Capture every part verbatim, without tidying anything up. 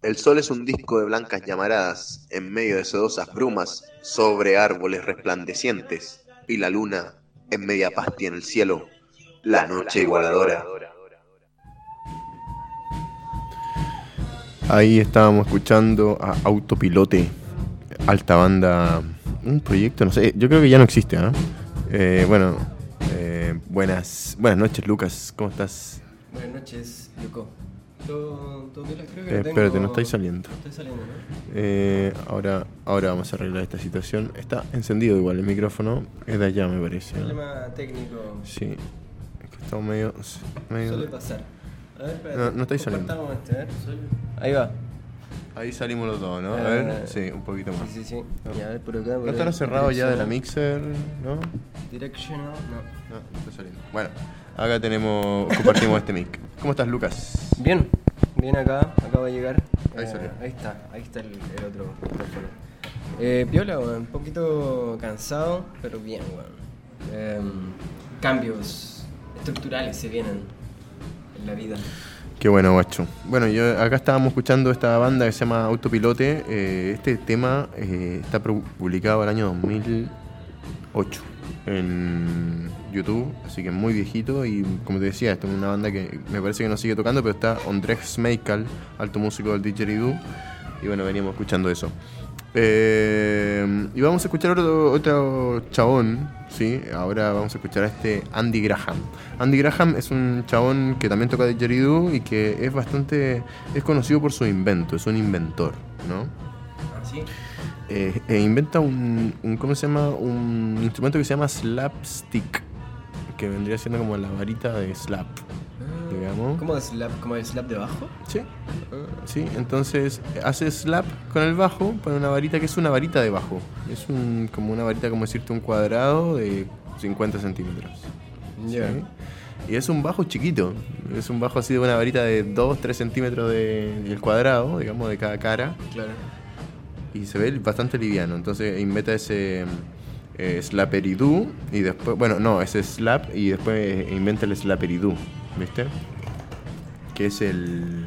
El sol es un disco de blancas llamaradas en medio de sedosas brumas sobre árboles resplandecientes y la luna en media paz tiene el cielo, la noche igualadora. Ahí estábamos escuchando a Autopilote, alta banda, un proyecto, no sé, yo creo que ya no existe, ¿eh? Eh, bueno, eh, buenas, buenas noches, Lucas, ¿cómo estás? Buenas noches, Yoko. ¿Todo, todo bien? Creo que Eh, no tengo... espérate, no estáis saliendo. Estoy saliendo, ¿no? Eh, ahora, ahora vamos a arreglar esta situación. Está encendido igual el micrófono, es de allá me parece, ¿no? Problema técnico. Sí, es que estamos medio... medio... Suele pasar. A ver, espérate. No, no estáis saliendo. Compartamos este, a ver. Ahí va. Ahí salimos los dos, ¿no? A Eh, ver, sí, un poquito más. Sí, sí, sí. Y a ver, por acá. Por ¿No estará ahí. cerrado ya de la Directional. mixer, no? Directional, no. No, no está saliendo. Bueno, acá tenemos, compartimos este mic. ¿Cómo estás, Lucas? Bien, bien acá, acaba de llegar. Ahí Eh, salió. Ahí está, ahí está el, el otro micrófono. Eh, Piola, weón, un poquito cansado, pero bien, weón. Eh, cambios estructurales se vienen en la vida. Qué bueno, guacho. Bueno, yo acá estábamos escuchando esta banda que se llama Autopilote. Eh, este tema eh, está pu- publicado el año dos mil ocho en YouTube, así que es muy viejito. Y como te decía, esta es una banda que me parece que no sigue tocando, pero está Ondrej Smejkal, alto músico del didgeridoo. Y bueno, veníamos escuchando eso. Eh, y vamos a escuchar otro, otro chabón, ¿sí? Ahora vamos a escuchar a este Andy Graham. Andy Graham es un chabón que también toca didgeridoo y que es bastante... es conocido por su invento, es un inventor, ¿no? ¿Ah, sí? Eh, e inventa un, un... ¿cómo se llama? Un instrumento que se llama slapstick, que vendría siendo como la varita de slap, digamos. ¿Cómo el slap, como el slap de bajo? Sí. Sí, entonces hace slap con el bajo, pone una varita que es una varita de bajo. Es un, como una varita, como decirte, un cuadrado de cincuenta centímetros. Ya. ¿Sí? Y es un bajo chiquito. Es un bajo así de una varita de dos tres centímetros de, del cuadrado, digamos, de cada cara. Claro. Y se ve bastante liviano. Entonces inventa ese eh, slaperidoo y después, bueno, no, ese slap y después inventa el slaperidoo, ¿viste? Que es el...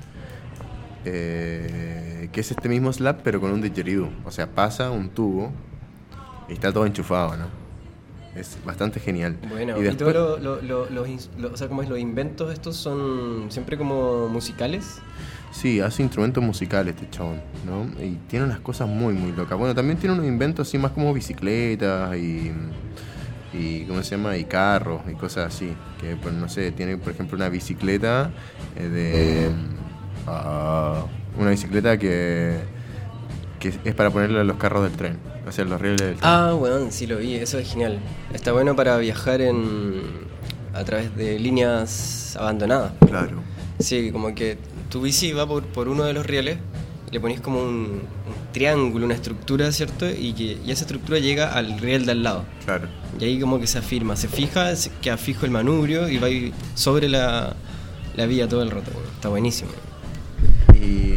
Eh, que es este mismo slap pero con un didgeridoo. O sea, pasa un tubo y está todo enchufado, ¿no? Es bastante genial. Bueno, y y, después, todos lo, lo, lo- los, ins- lo- o sea, como es, los inventos estos son siempre como musicales. sí, hace instrumentos musicales este chabón, ¿no? Y tiene unas cosas muy, muy locas. Bueno, también tiene unos inventos así más como bicicletas y... y ¿cómo se llama? Y carros y cosas así. Que, pues, no sé, tiene, por ejemplo, una bicicleta eh, de... ah, una bicicleta que... que es para ponerle a los carros del tren. O sea, los rieles del tren. Ah, weón, sí lo vi, eso es genial. Está bueno para viajar en a través de líneas abandonadas. Claro. Sí, como que tu bici va por, por uno de los rieles, le ponís como un, un triángulo, una estructura, ¿cierto? Y, que, y esa estructura llega al riel de al lado. Claro. Y ahí como que se afirma, se fija, se queda fijo el manubrio y va ahí sobre la, la vía todo el rato. Weón. Está buenísimo. Y...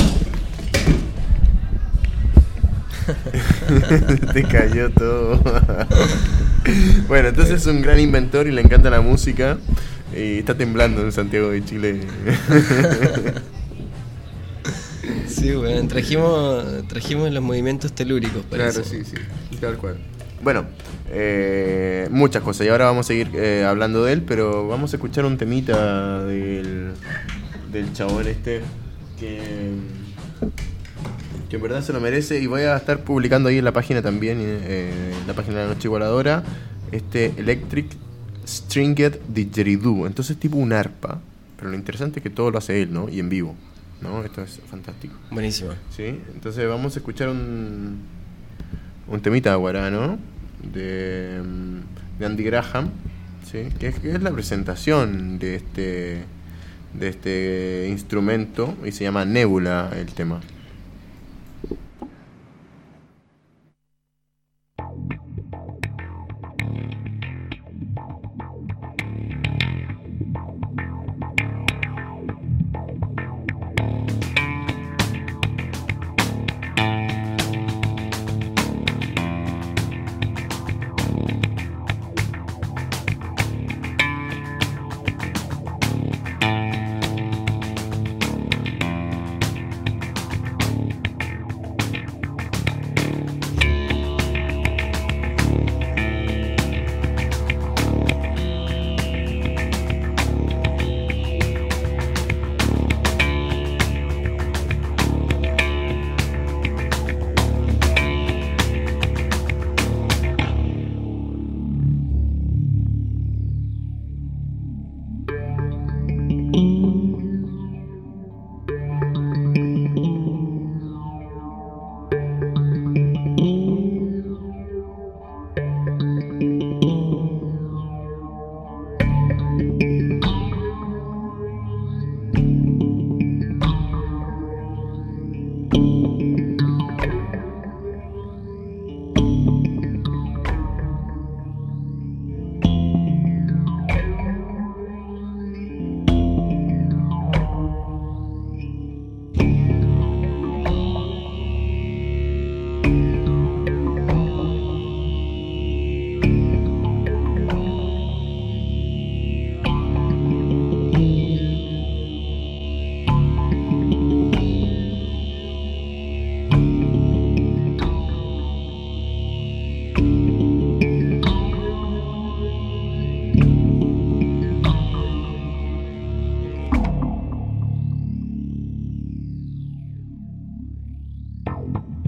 te cayó todo. Bueno, entonces es un gran inventor y le encanta la música. Y está temblando en Santiago de Chile. Sí, bueno, trajimos, trajimos los movimientos telúricos, parece. Claro, sí, sí, tal cual. Bueno, eh, muchas cosas y ahora vamos a seguir eh, hablando de él, pero vamos a escuchar un temita del, del chabón este que, que en verdad se lo merece y voy a estar publicando ahí en la página también, eh, en la página de la Noche Igualadora, este Electric Stringed Didgeridoo. Entonces tipo un arpa, pero lo interesante es que todo lo hace él, ¿no? Y en vivo, ¿no? Esto es fantástico. Buenísimo. Sí, entonces vamos a escuchar un, un temita guarano de, de Andy Graham, ¿sí? que, es, que es la presentación de este, de este instrumento y se llama Nebula el tema.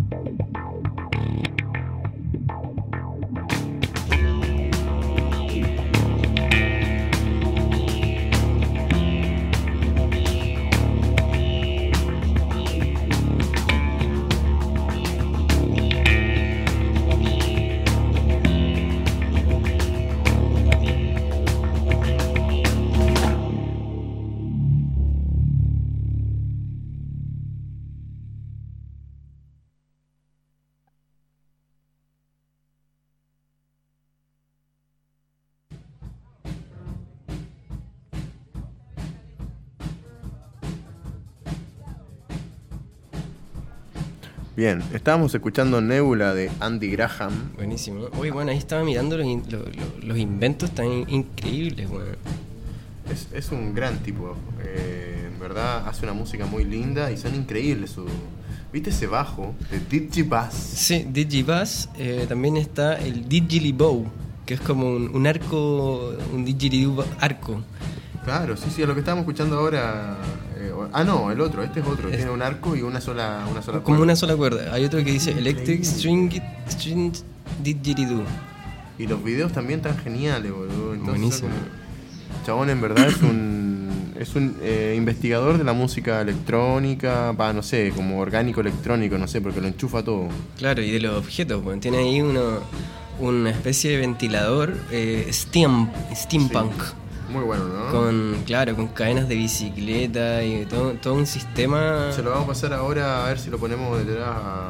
Bien, estábamos escuchando Nebula de Andy Graham. Buenísimo. Oye, bueno, ahí estaba mirando los, in- lo- lo- los inventos tan in- increíbles, bueno. Es, es un gran tipo, eh, en verdad hace una música muy linda y son increíbles su... ¿Viste ese bajo de Digibass? Sí, Digibass. Eh, también está el Digilibow, que es como un, un arco, un Didgeridoo arco. Claro, sí, sí, a lo que estábamos escuchando ahora... eh, ah, no, el otro, este es otro, Es- tiene un arco y una sola, una sola Como cuerda. una sola cuerda. Hay otro que dice Electric String, string Didgeridoo. Y los videos también tan geniales, boludo. Entonces, Buenísimo. como- Chabón en verdad es un es un eh, investigador de la música electrónica, va, no sé, como orgánico electrónico, no sé, porque lo enchufa todo. Claro, y de los objetos, bueno, tiene ahí uno, una especie de ventilador eh, steam, steampunk. Sí. Muy bueno, ¿no? Con, claro, con cadenas de bicicleta y todo, todo un sistema. Se lo vamos a pasar ahora a ver si lo ponemos detrás a,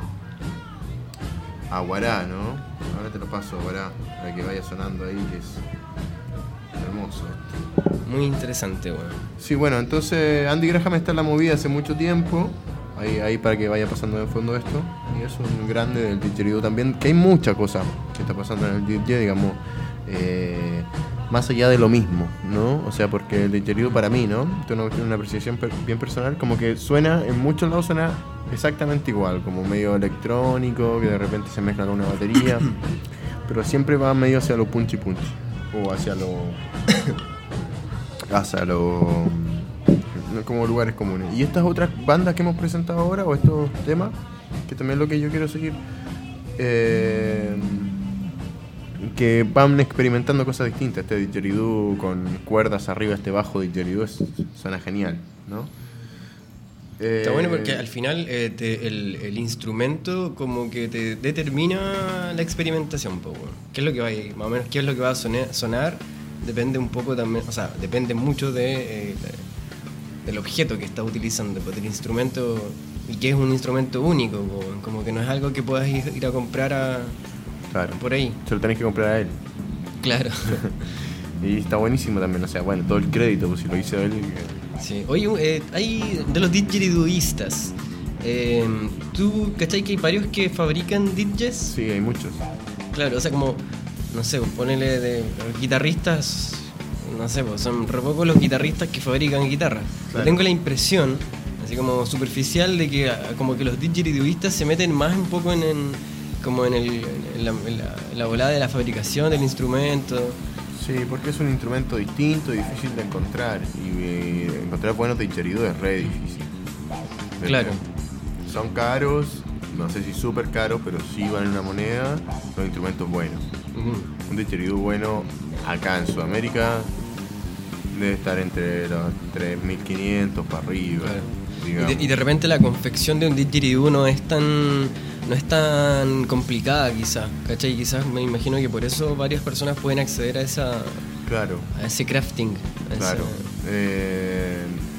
a Guará, ¿no? Ahora te lo paso a Guará, para que vaya sonando ahí, que es hermoso. Muy interesante, bueno. Sí, bueno, entonces Andy Graham está en la movida hace mucho tiempo. Ahí, ahí para que vaya pasando de fondo esto. Y es un grande del didgeridoo también. Que hay mucha cosa que está pasando en el didgeridoo, digamos. Eh, más allá de lo mismo, ¿no? O sea, porque el didgeridoo para mí, ¿no? Tengo una, una apreciación per- bien personal. Como que suena, en muchos lados suena exactamente igual. Como medio electrónico, que de repente se mezcla con una batería. Pero siempre va medio hacia lo punchy punchy. O hacia lo... hacia lo... como lugares comunes. Y estas otras bandas que hemos presentado ahora, o estos temas, que también es lo que yo quiero seguir, eh, que van experimentando cosas distintas. Este didgeridoo con cuerdas arriba, este bajo didgeridoo es- suena genial, ¿no? Está Eh, bueno porque al final eh, te- el, el instrumento como que te determina la experimentación, po, bueno. ¿Qué es lo que va a ir? Más o menos qué es lo que va a sonar, sonar depende un poco también, o sea, depende mucho de, eh, de- del objeto que estás utilizando, pues, del instrumento, y que es un instrumento único, po, bueno. Como que no es algo que puedas ir, ir a comprar a, Claro, por ahí. se lo tenés que comprar a él. Claro. Y está buenísimo también, o sea, bueno, todo el crédito, pues si lo hizo él. eh, Sí. Oye, eh, hay de los didgeridooistas. Eh, ¿Tú cachai que hay varios que fabrican didges? Sí, hay muchos. Claro, o sea, como, no sé, ponele de los guitarristas, no sé, pues son re pocos los guitarristas que fabrican guitarras. Claro. Tengo la impresión, así como superficial, de que ah, como que los didgeridooistas se meten más un poco en, en- como en, el, en, la, en la- en la volada de la fabricación del instrumento. Sí, porque es un instrumento distinto y difícil de encontrar. Y eh, encontrar buenos didgeridoo es re difícil. Pero Claro. Son caros, no sé si súper caros, pero sí valen una moneda. Los instrumentos buenos. Ujú. Un didgeridoo bueno acá en Sudamérica debe estar entre los tres mil quinientos para arriba. Claro. Y digamos. de, y de repente la confección de un didgeridoo no es tan no es tan complicada, quizás, ¿cachai? Quizás me imagino que por eso varias personas pueden acceder a esa Claro, a ese crafting, a claro. esa- Eh,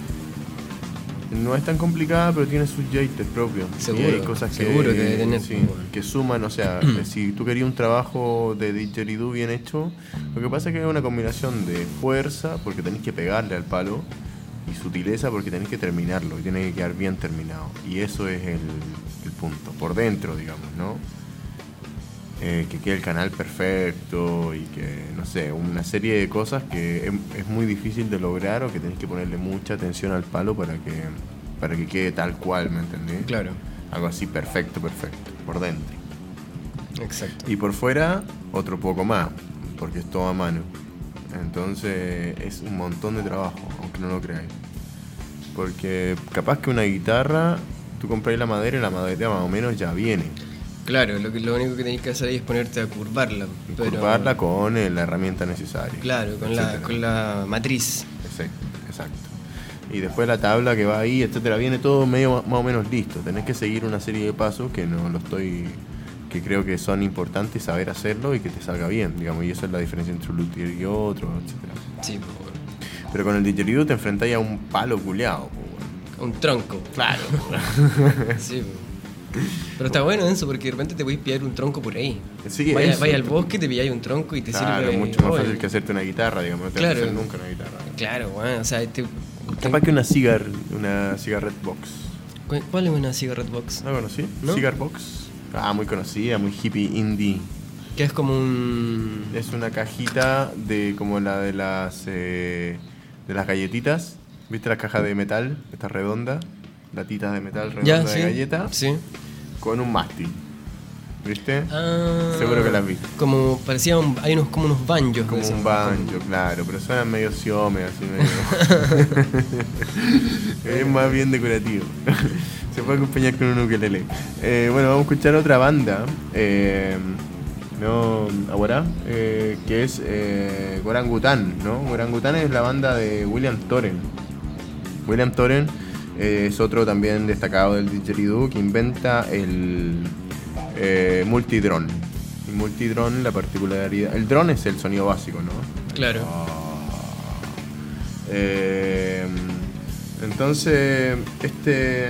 no es tan complicada, pero tiene sus jeites propios. Seguro, y hay cosas que, seguro que debe tener. sí, que suman, o sea, si tú querías un trabajo de didgeridoo bien hecho, lo que pasa es que es una combinación de fuerza, porque tenés que pegarle al palo, y sutileza, porque tenés que terminarlo, y tiene que quedar bien terminado. Y eso es el, el punto, por dentro, digamos, ¿no? Eh, que quede el canal perfecto y que, no sé, una serie de cosas que es, es muy difícil de lograr o que tenés que ponerle mucha atención al palo para que para que quede tal cual, ¿me entendés? Claro, Algo así perfecto, perfecto, por dentro. exacto. Y por fuera, otro poco más, porque es todo a mano. Entonces es un montón de trabajo, aunque no lo creáis. Porque capaz que una guitarra, tú compras la madera y la madera más o menos ya viene. Claro, lo, que, lo único que tenés que hacer ahí es ponerte a curvarla. Pero... Curvarla con eh, la herramienta necesaria. Claro, con la, con la matriz. Exacto, exacto. Y después la tabla que va ahí, etcétera, viene todo medio más o menos listo. Tenés que seguir una serie de pasos que no lo estoy... que creo que son importantes saber hacerlo y que te salga bien, digamos, y esa es la diferencia entre un luthier y otro, etcétera. Sí, pues bueno. Pero con el didgeridoo te enfrentáis a un palo culeado, pues bueno. Un tronco. Claro. Sí, pues. Pero está bueno eso, porque de repente te podéis pillar un tronco por ahí. Sí, vaya, eso. vaya al bosque, te pilláis un tronco y te claro, sirve. mucho más oh, fácil que hacerte una guitarra, digamos, no te claro. vas a hacer nunca una guitarra. Claro, bueno, o sea, te... Capaz que una cigar, una cigarette box. ¿Cuál es una cigarette box? ¿No conocí? ¿No? Cigar box. Ah, muy conocida, muy hippie, indie. Que es como un... Es una cajita de como la de las eh, de las galletitas. ¿Viste la caja de metal? Esta redonda. Latitas de metal redonda ya, de sí, galleta. Sí. Con un mástil. ¿Viste? Ah, Seguro que la has visto. Como parecía un, hay unos como unos banjos. Como de esos. un banjo, claro, pero suenan medio siome, así medio. Es más bien decorativo. Se puede acompañar con un ukelele. Eh, bueno, vamos a escuchar otra banda. Eh, ¿no? Ahora, eh, que es eh, Orangután, ¿no? Orangután es la banda de William Thoren. William Thoren eh, es otro también destacado del didgeridoo que inventa el eh, multidrone. El multidrone, la particularidad... El drone es el sonido básico, ¿no? Claro. Eh, entonces, este...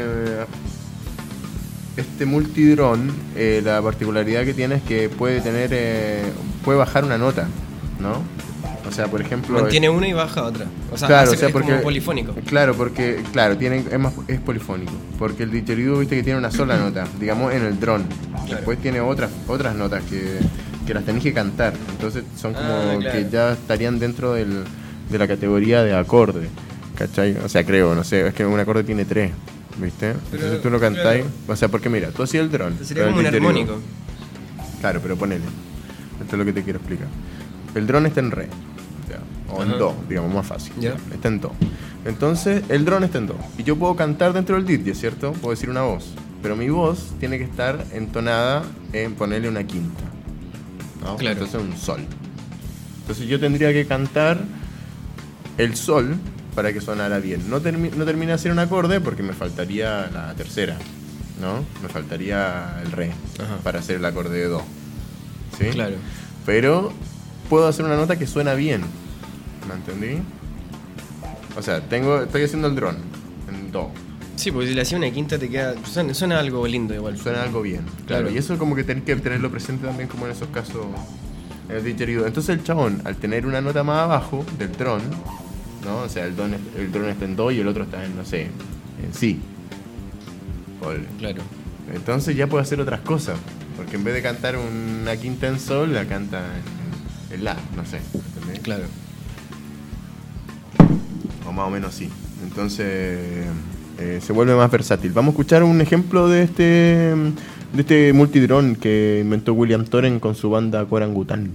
Este multidrone, eh, la particularidad que tiene es que puede tener, eh, puede bajar una nota, ¿no? O sea, por ejemplo, mantiene es, una y baja otra. O sea, claro, hace, o sea, es porque, como polifónico. Claro, porque claro, tiene es más es polifónico, porque el didgeridoo, viste que tiene una sola nota, digamos en el drone. Claro. Después tiene otras otras notas que, que las tenés que cantar. Entonces son como Ah, claro. que ya estarían dentro del, de la categoría de acorde, ¿cachai? O sea, creo, no sé, es que un acorde tiene tres. ¿Viste? Pero, Entonces tú lo cantáis. claro. O sea, porque mira, tú hacías el dron. Sería como un armónico. Claro, pero ponele. Esto es lo que te quiero explicar. El dron está en re. Ya, o Ajá. en do, digamos, más fácil. Ya. Está en do. Entonces, el dron está en do. Y yo puedo cantar dentro del didge, ¿cierto? Puedo decir una voz. Pero mi voz tiene que estar entonada en ponerle una quinta, ¿no? Claro. Entonces, un sol. Entonces, yo tendría que cantar el sol para que sonara bien. No, termi no termina de ser un acorde porque me faltaría la tercera, ¿no? Me faltaría el re. Ajá. Para hacer el acorde de do. ¿Sí? Claro. Pero puedo hacer una nota que suena bien. ¿Me entendí? O sea, tengo, estoy haciendo el dron en do. Sí, porque si le hacía una quinta te queda... Suena, suena algo lindo igual. Suena algo bien. Claro. Claro. Y eso como que tenés que tenerlo presente también como en esos casos en el didgeridoo. Entonces el chabón, al tener una nota más abajo del dron, ¿no? O sea, el, don, el dron está en do y el otro está en, no sé, en si. Claro. Entonces ya puede hacer otras cosas. Porque en vez de cantar una quinta en sol, la canta en, en la, no sé. ¿Entendés? Claro. O más o menos sí. Entonces eh, se vuelve más versátil. Vamos a escuchar un ejemplo de este, de este multidrone que inventó William Thoren con su banda Orangután.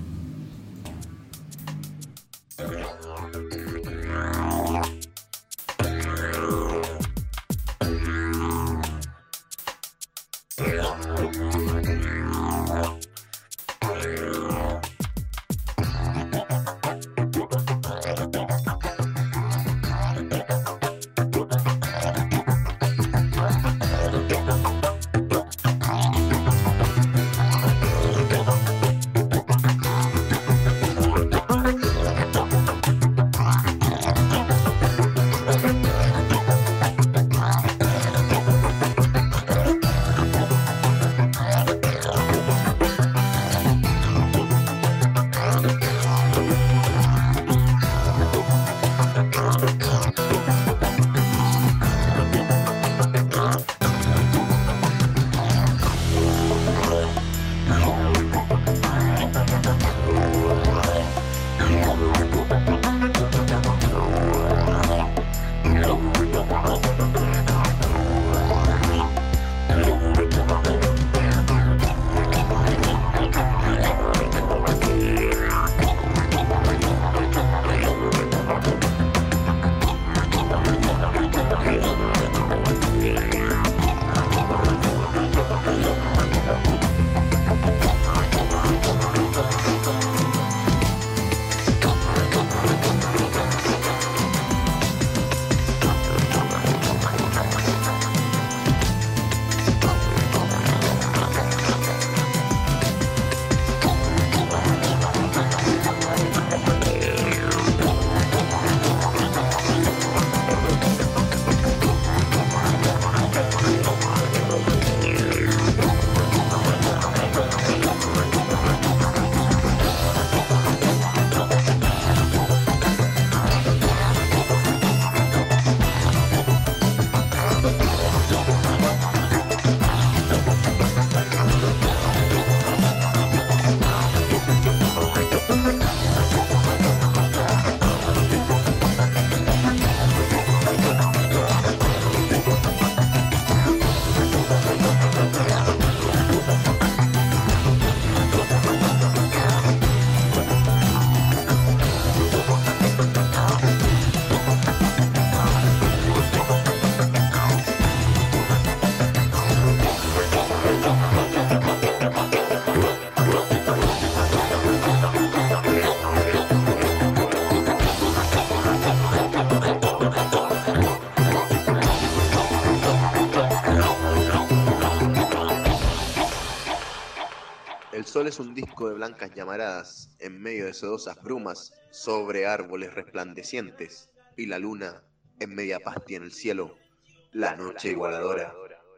sol es un disco de blancas llamaradas en medio de sedosas brumas sobre árboles resplandecientes y la luna en media paz tiene el cielo, la noche igualadora.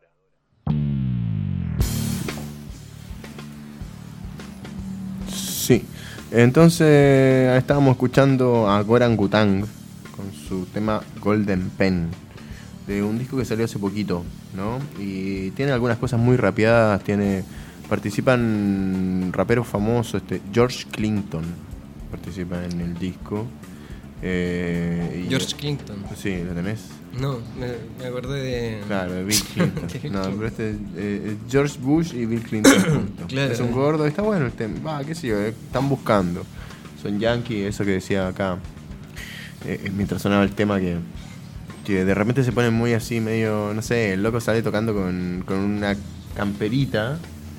Sí, entonces estábamos escuchando a Goran Gutang con su tema Golden Pen, de un disco que salió hace poquito, ¿no? Y tiene algunas cosas muy rapeadas, tiene participan raperos famosos, este George Clinton participa en el disco. Eh, y George Clinton. Sí, ¿lo tenés? No, me, me acordé de... Claro, de Bill Clinton. No, pero este es eh, George Bush y Bill Clinton juntos. Claro. Es un gordo, está bueno el tema. Va, qué sé yo, eh, están buscando. Son yankees, eso que decía acá. Eh, mientras sonaba el tema que, que de repente se ponen muy así, medio, no sé, el loco sale tocando con, con una camperita,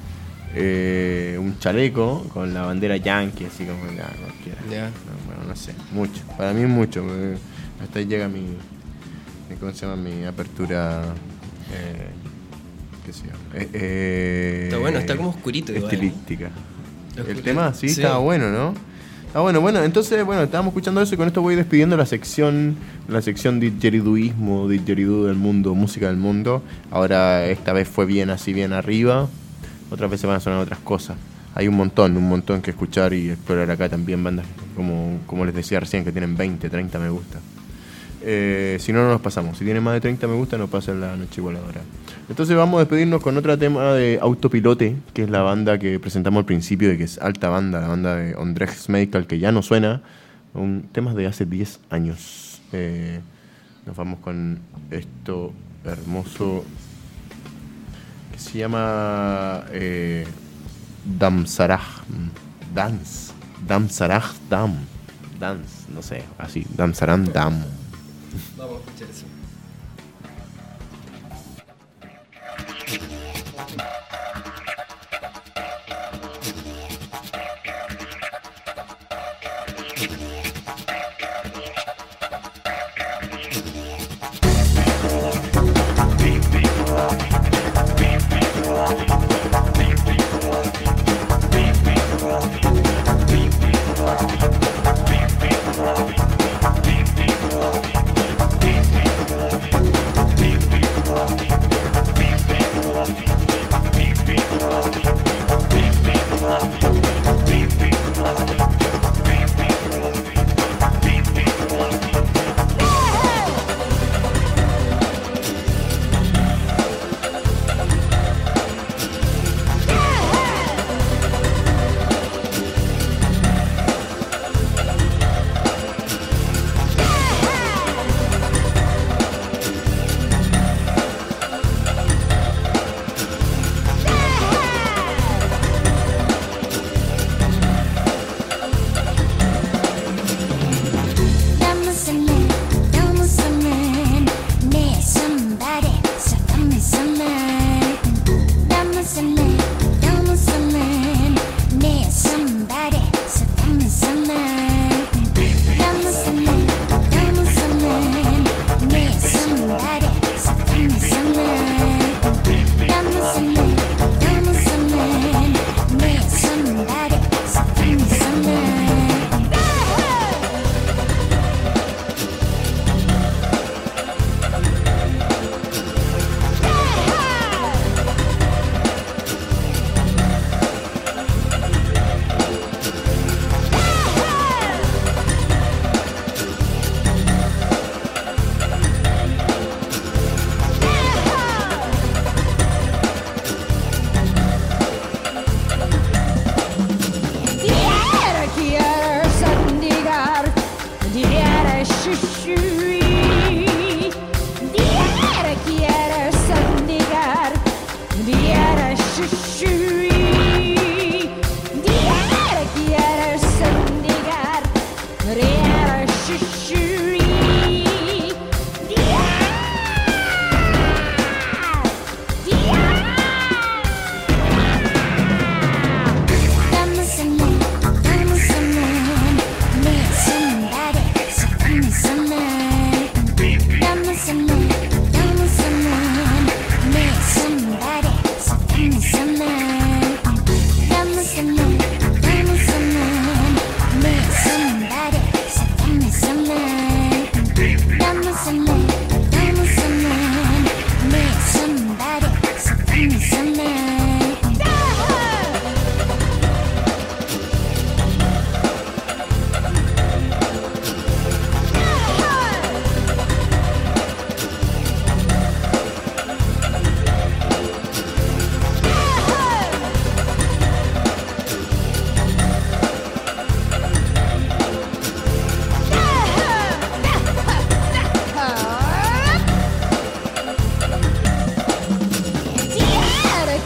eh, un chaleco, con la bandera yankee, así como, ya, cualquiera. Ya. No, bueno, no sé, mucho. Para mí es mucho. Hasta ahí llega mi... ¿Cómo se llama? Mi apertura. Eh, ¿Qué sé yo? Eh, eh, Está bueno, está como oscurito igual. Estilística. Oscurito. El tema, sí, Sí. estaba bueno, ¿no? Ah, bueno, bueno, entonces, bueno, estábamos escuchando eso y con esto voy despidiendo la sección, la sección didgeriduismo, didgeridoo del mundo, música del mundo. Ahora, esta vez fue bien así, bien arriba. Otras veces van a sonar otras cosas. Hay un montón, un montón que escuchar y explorar acá también, bandas como, como les decía recién, que tienen veinte, treinta me gusta. Eh, si no, no nos pasamos. Si tiene más de treinta me gusta, nos pasa la noche igualadora. Entonces vamos a despedirnos con otro tema de Autopilote, que es la banda que presentamos al principio, de que es alta banda, la banda de Ondrej Smejkal, que ya no suena. Un tema de hace diez años. Eh, nos vamos con esto hermoso que se llama eh, Damsaraj Dance Damsaraj Dam Dance, no sé, así, Damsaram Dam. Vamos a escuchar eso. Somebody,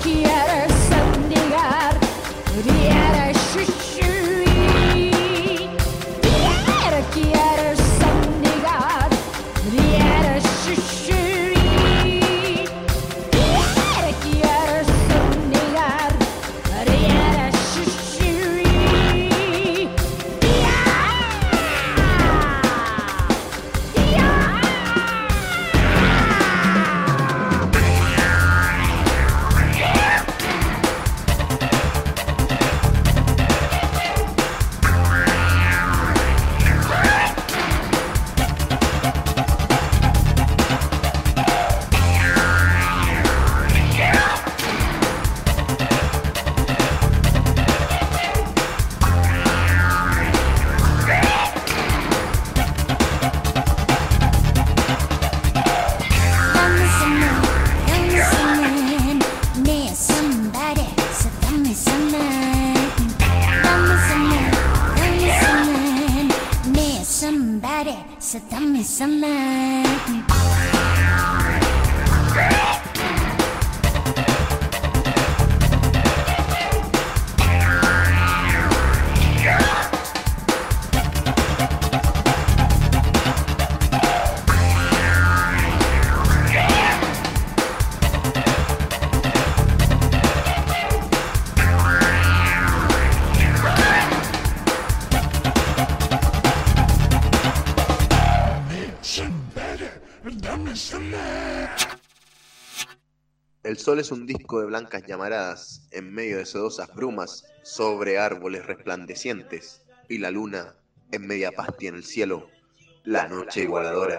so dame some love. El sol es un disco de blancas llamaradas en medio de sedosas brumas sobre árboles resplandecientes, y la luna en media paz tiene el cielo, la noche igualadora.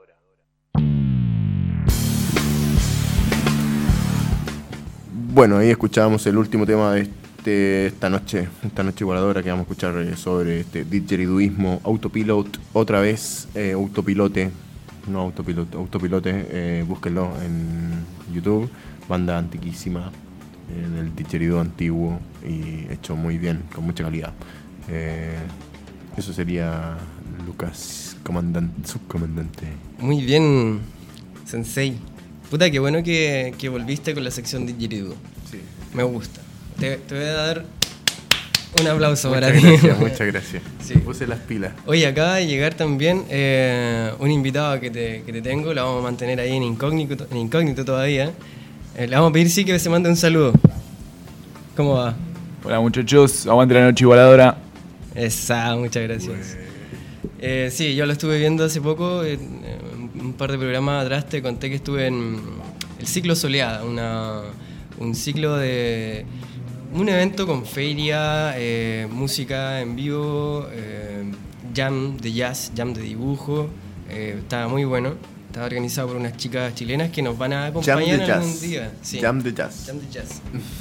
Bueno, ahí escuchábamos el último tema de este, esta noche, esta noche igualadora que vamos a escuchar eh, sobre este didgeriduismo, autopilot, otra vez eh, autopilote, no autopilote, autopilote, eh, búsquenlo en YouTube. Banda antiquísima eh, del didgeridoo antiguo y hecho muy bien, con mucha calidad. Eh, eso sería Lucas, comandante, subcomandante. Muy bien, Sensei. Puta, qué bueno que, que volviste con la sección didgeridoo. Sí. Me gusta. Te, te voy a dar un aplauso muchas para gracias, ti. Muchas gracias. Sí. Puse las pilas. Oye, acaba de llegar también eh, un invitado que te, que te tengo. Lo vamos a mantener ahí en incógnito, en incógnito todavía. Eh, le vamos a pedir sí que se mande un saludo. ¿Cómo va? Hola muchachos, aguante la noche igualadora. Esa, muchas gracias. Eh, sí, yo lo estuve viendo hace poco, en, en un par de programas atrás te conté que estuve en el Ciclo Soleada, una, un ciclo de un evento con feria, eh, música en vivo, eh, jam de jazz, jam de dibujo, eh, estaba muy bueno. Estaba organizado por unas chicas chilenas que nos van a acompañar algún día. Sí. Jam de jazz. Jam de jazz.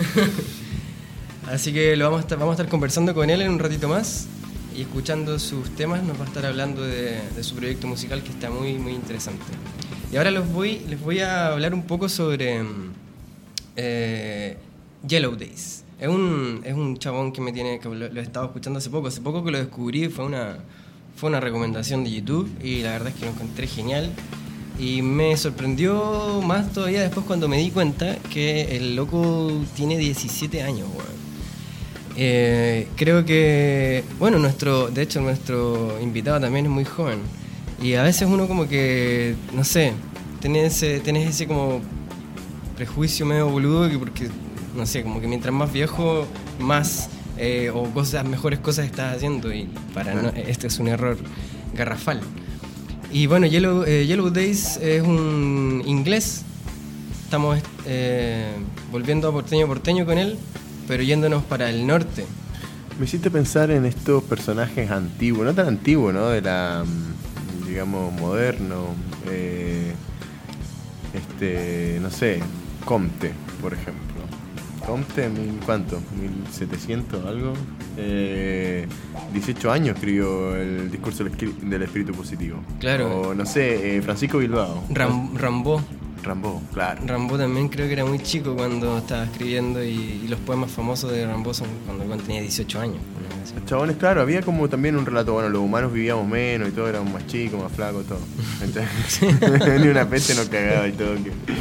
Así que lo vamos a estar, vamos a estar conversando con él en un ratito más y escuchando sus temas. Nos va a estar hablando de, de su proyecto musical que está muy muy interesante. Y ahora los voy, les voy a hablar un poco sobre eh, Yellow Days. Es un, es un chabón que me tiene que lo, lo he estado escuchando hace poco. Hace poco que lo descubrí, fue una, fue una recomendación de YouTube y la verdad es que lo encontré genial. Y me sorprendió más todavía después cuando me di cuenta que el loco tiene diecisiete años, weón. Eh, creo que, bueno, nuestro, de hecho nuestro invitado también es muy joven. Y a veces uno como que, no sé, tenés ese, tenés ese como prejuicio medio boludo que porque, no sé, como que mientras más viejo, más eh, o cosas, mejores cosas estás haciendo. Y para no, este es un error garrafal. Y bueno, Yellow, eh, Yellow Days es un inglés. Estamos eh, volviendo a porteño porteño con él, pero yéndonos para el norte. Me hiciste pensar en estos personajes antiguos, no tan antiguos, ¿no? De la, digamos, moderno. Eh, este, no sé, Comte, por ejemplo. Comte, mil, ¿cuánto? ¿mil setecientos algo? Eh, dieciocho años escribió el discurso del, escri- del espíritu positivo. Claro. O no sé, eh, Francisco Bilbao. Ram, Rambo. Rambo, claro. Rambo también creo que era muy chico cuando estaba escribiendo y, y los poemas famosos de Rambo son cuando Juan tenía dieciocho años. Los chabones, claro, había como también un relato, bueno, los humanos vivíamos menos y todo, éramos más chicos, más flacos, todo. Ni una peste nos cagaba y todo. Que...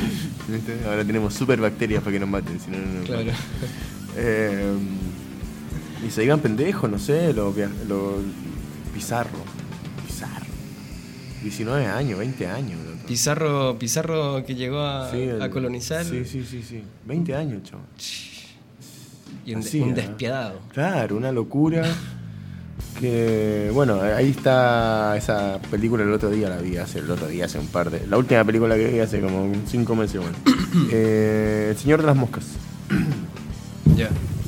¿Viste? Ahora tenemos super bacterias para que nos maten, si no, no nos Claro. matan. Eh, y se digan pendejos, no sé, lo, lo Pizarro. Pizarro. diecinueve años, veinte años. Loco. Pizarro, Pizarro que llegó a, Sí, el- a colonizar. Sí, sí, sí, sí. veinte años, chaval. Y un, Así, un ¿eh? despiadado. Claro, una locura. Que bueno, ahí está esa película. El otro día la vi, hace el otro día, hace un par de. La última película que vi hace como cinco meses, bueno. eh, El Señor de las Moscas. Ya.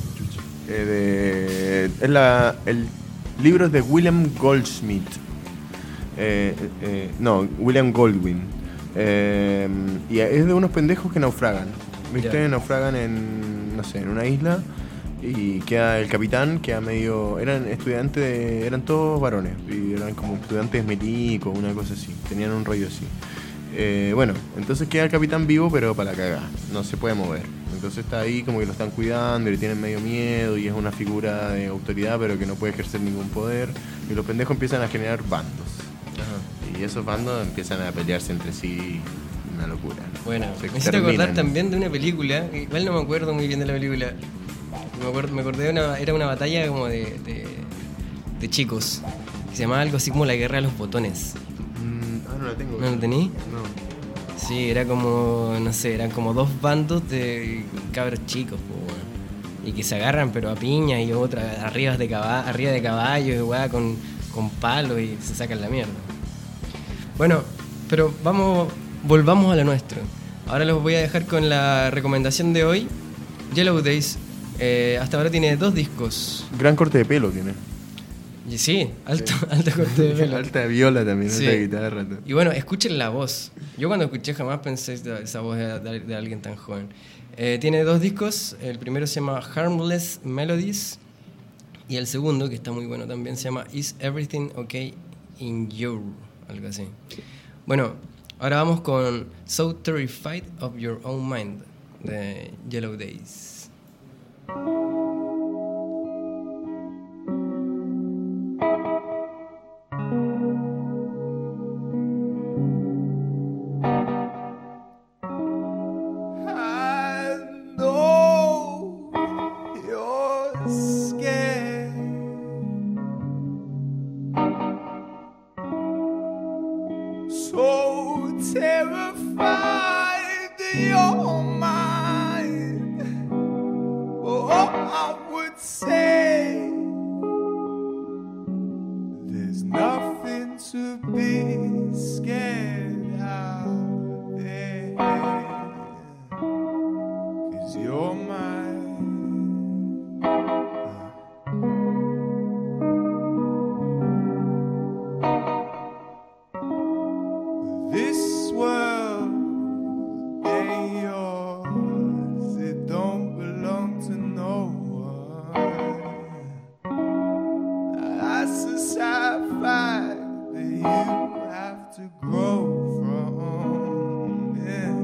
Eh, de, es la, el libro es de William Goldsmith. Eh, eh, no, William Goldwyn. Eh, y es de unos pendejos que naufragan. ¿Viste? Ya. Naufragan en, no sé, en una isla. Y queda el capitán, queda medio. Eran estudiantes, de, eran todos varones. Y eran como estudiantes médicos, una cosa así. Tenían un rollo así. Eh, bueno, entonces queda el capitán vivo, pero para la cagada. No se puede mover. Entonces está ahí como que lo están cuidando y le tienen medio miedo. Y es una figura de autoridad, pero que no puede ejercer ningún poder. Y los pendejos empiezan a generar bandos. Ajá. Y esos bandos empiezan a pelearse entre sí. Una locura. Bueno, Se me hiciste acordar exterminan. también de una película, que igual no me acuerdo muy bien de la película. Me, acuerdo, me acordé de una, era una batalla como de, de, de chicos, que se llamaba algo así como la guerra de los botones. Mm, ah, no la tengo. ¿No la tení? No. Sí, era como, no sé, eran como dos bandos de cabros chicos, po, weón. Y que se agarran pero a piña y otra arriba de caballo, arriba de caballos y weá, con, con palos y se sacan la mierda. Bueno, pero vamos, volvamos a lo nuestro. Ahora los voy a dejar con la recomendación de hoy. Yellow Days, eh, hasta ahora tiene dos discos. Gran corte de pelo tiene. Y sí, alto, alto corte de pelo. Alta viola también, Sí. alta guitarra. todo. Y bueno, escuchen la voz. Yo cuando escuché jamás pensé esa esa voz de, de- de alguien tan joven. Eh, tiene dos discos. El primero se llama Harmless Melodies. Y el segundo, que está muy bueno también, se llama Is Everything Okay in You? Algo así. Bueno, ahora vamos con So Terrified of Your Own Mind de Yellow Days. I know you're scared. So terrified that you're mine. Oh, I would say there's nothing to be scared out there. 'Cause you're mine. This world ain't yours. It don't belong to no one. That's a sad fact that you have to grow from. Yeah.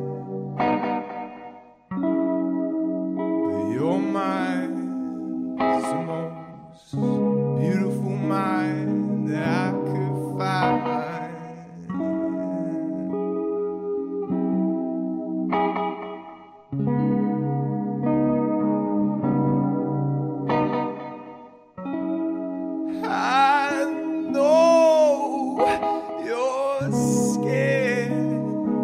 But your mind is the most beautiful mind that I could find. I know you're scared.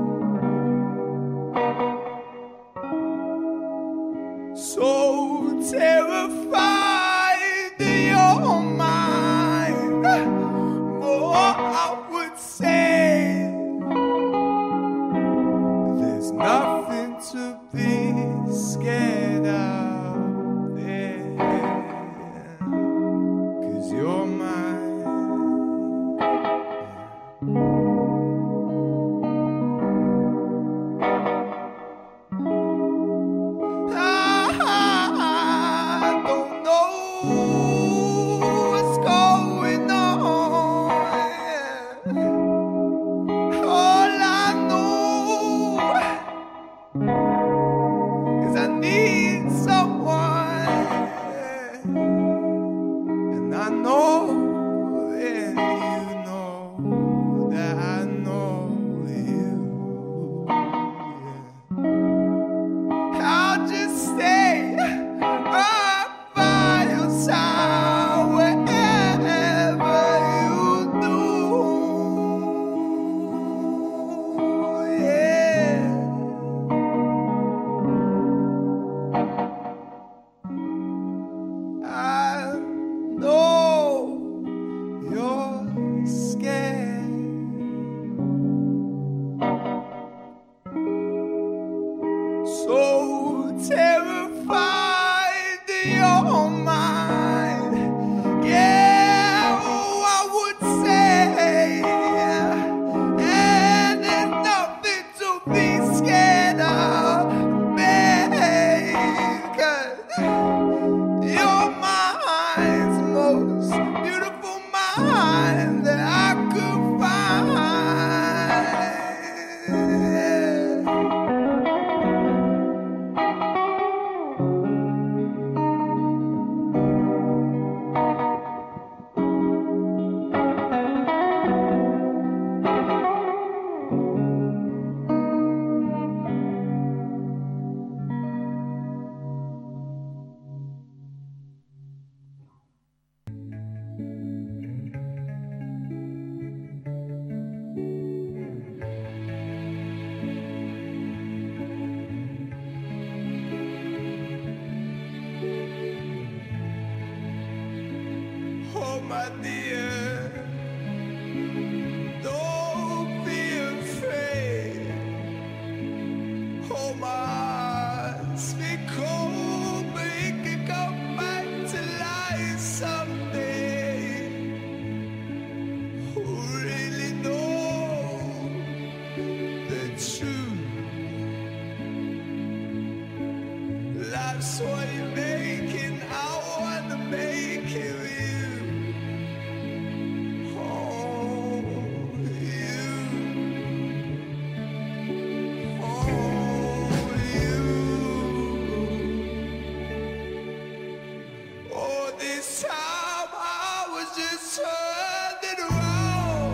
So terrified that you're mine. Oh, I would say there's nothing to be scared of there. 'Cause you're mine. I don't know what's going on. All I know is I need some so terrified that you're mine. Yeah, oh, I would say, and there's nothing to be scared of, babe, 'cause you're my mind's most beautiful mind that I could find. Oh, my dear, don't be afraid. Oh, my heart's been cold, but it can come back to life someday. Who really knows the truth? Life's what you're making, I wanna make it with you. Oh, you. Oh, you. Oh, this time I was just turning around.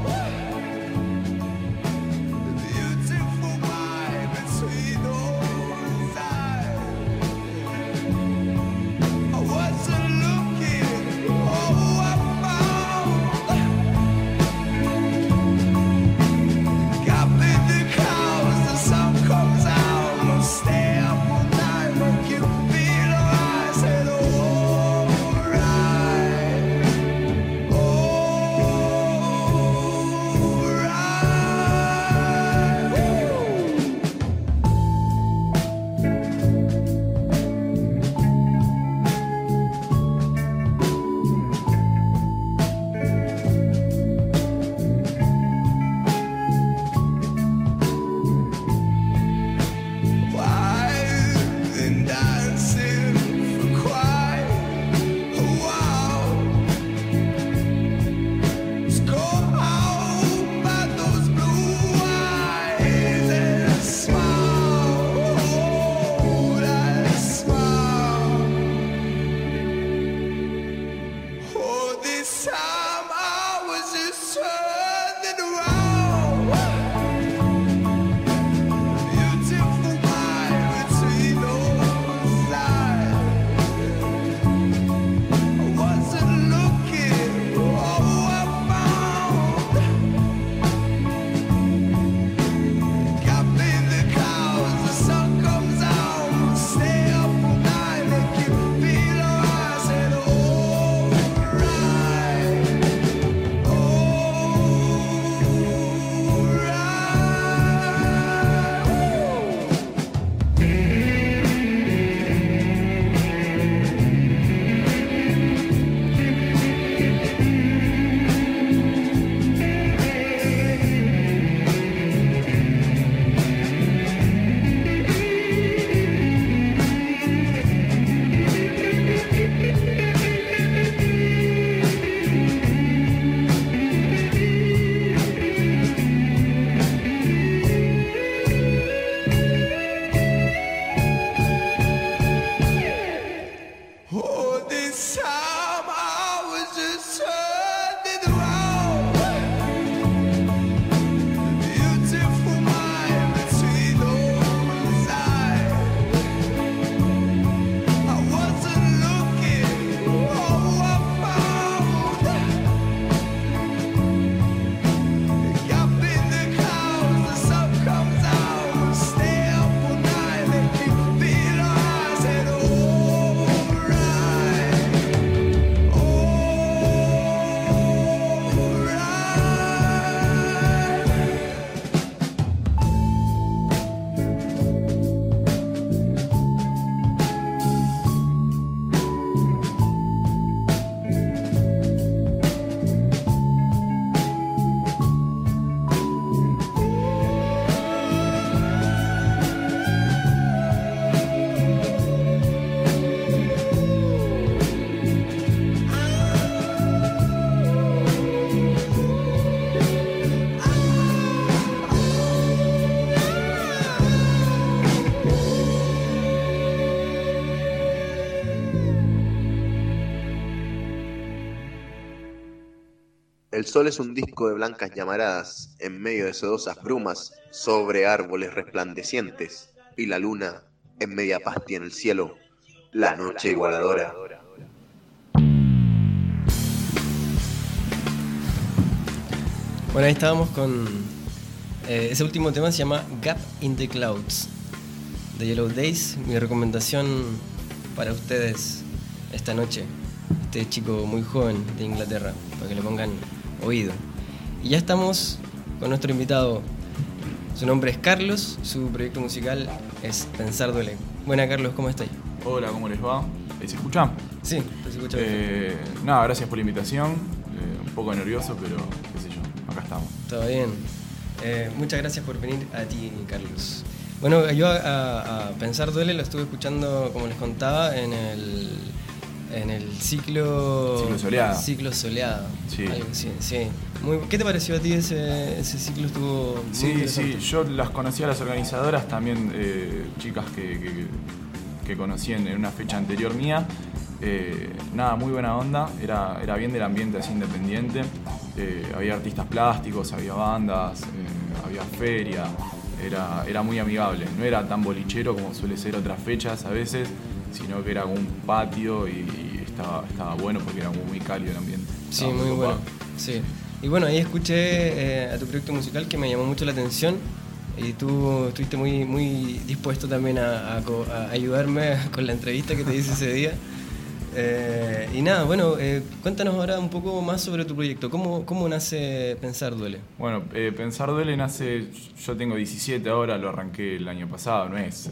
The beautiful mind between those eyes. I wasn't looking, oh, I found. Got me the clouds, the sun comes out. We'll stay up all night, make you feel alright. Said, alright, alright. I've been dancing El sol es un disco de blancas llamaradas en medio de sedosas brumas sobre árboles resplandecientes y la luna en media paz tiene el cielo, la noche igualadora. Bueno, ahí estábamos con eh, ese último tema, se llama Gap in the Clouds de Yellow Days. Mi recomendación para ustedes esta noche, este chico muy joven de Inglaterra, para que le pongan oído. Y ya estamos con nuestro invitado. Su nombre es Carlos, su proyecto musical es Pensar Duele. Buena, Carlos, ¿cómo estáis? Hola, ¿cómo les va? ¿Se escucha? Sí, te escucho. Eh, nada, gracias por la invitación. Eh, un poco nervioso, pero qué sé yo, acá estamos. Todo bien. Eh, muchas gracias por venir a ti, Carlos. Bueno, yo a, a, a Pensar Duele lo estuve escuchando, como les contaba, en el, en el ciclo... Ciclo soleado. Ciclo soleado. Sí. Algo así, sí. Muy, ¿qué te pareció a ti ese, ese ciclo? Estuvo muy Sí, interesante. sí, yo las conocí a las organizadoras, también eh, chicas que, que, que conocí en una fecha anterior mía. Eh, nada, muy buena onda, era, era bien del ambiente así independiente. Eh, había artistas plásticos, había bandas, eh, había feria, era, era muy amigable. No era tan bolichero como suele ser otras fechas a veces, sino que era como un patio y, y estaba, estaba bueno porque era muy cálido el ambiente. Sí, Estaba muy copado. bueno. Sí. Y bueno, ahí escuché eh, a tu proyecto musical que me llamó mucho la atención y tú estuviste muy, muy dispuesto también a, a, co- a ayudarme con la entrevista que te hice ese día. Eh, y nada, bueno, eh, cuéntanos ahora un poco más sobre tu proyecto. ¿Cómo, cómo nace Pensar Duele? Bueno, eh, Pensar Duele nace, yo tengo diecisiete ahora, lo arranqué el año pasado, no es... Eh,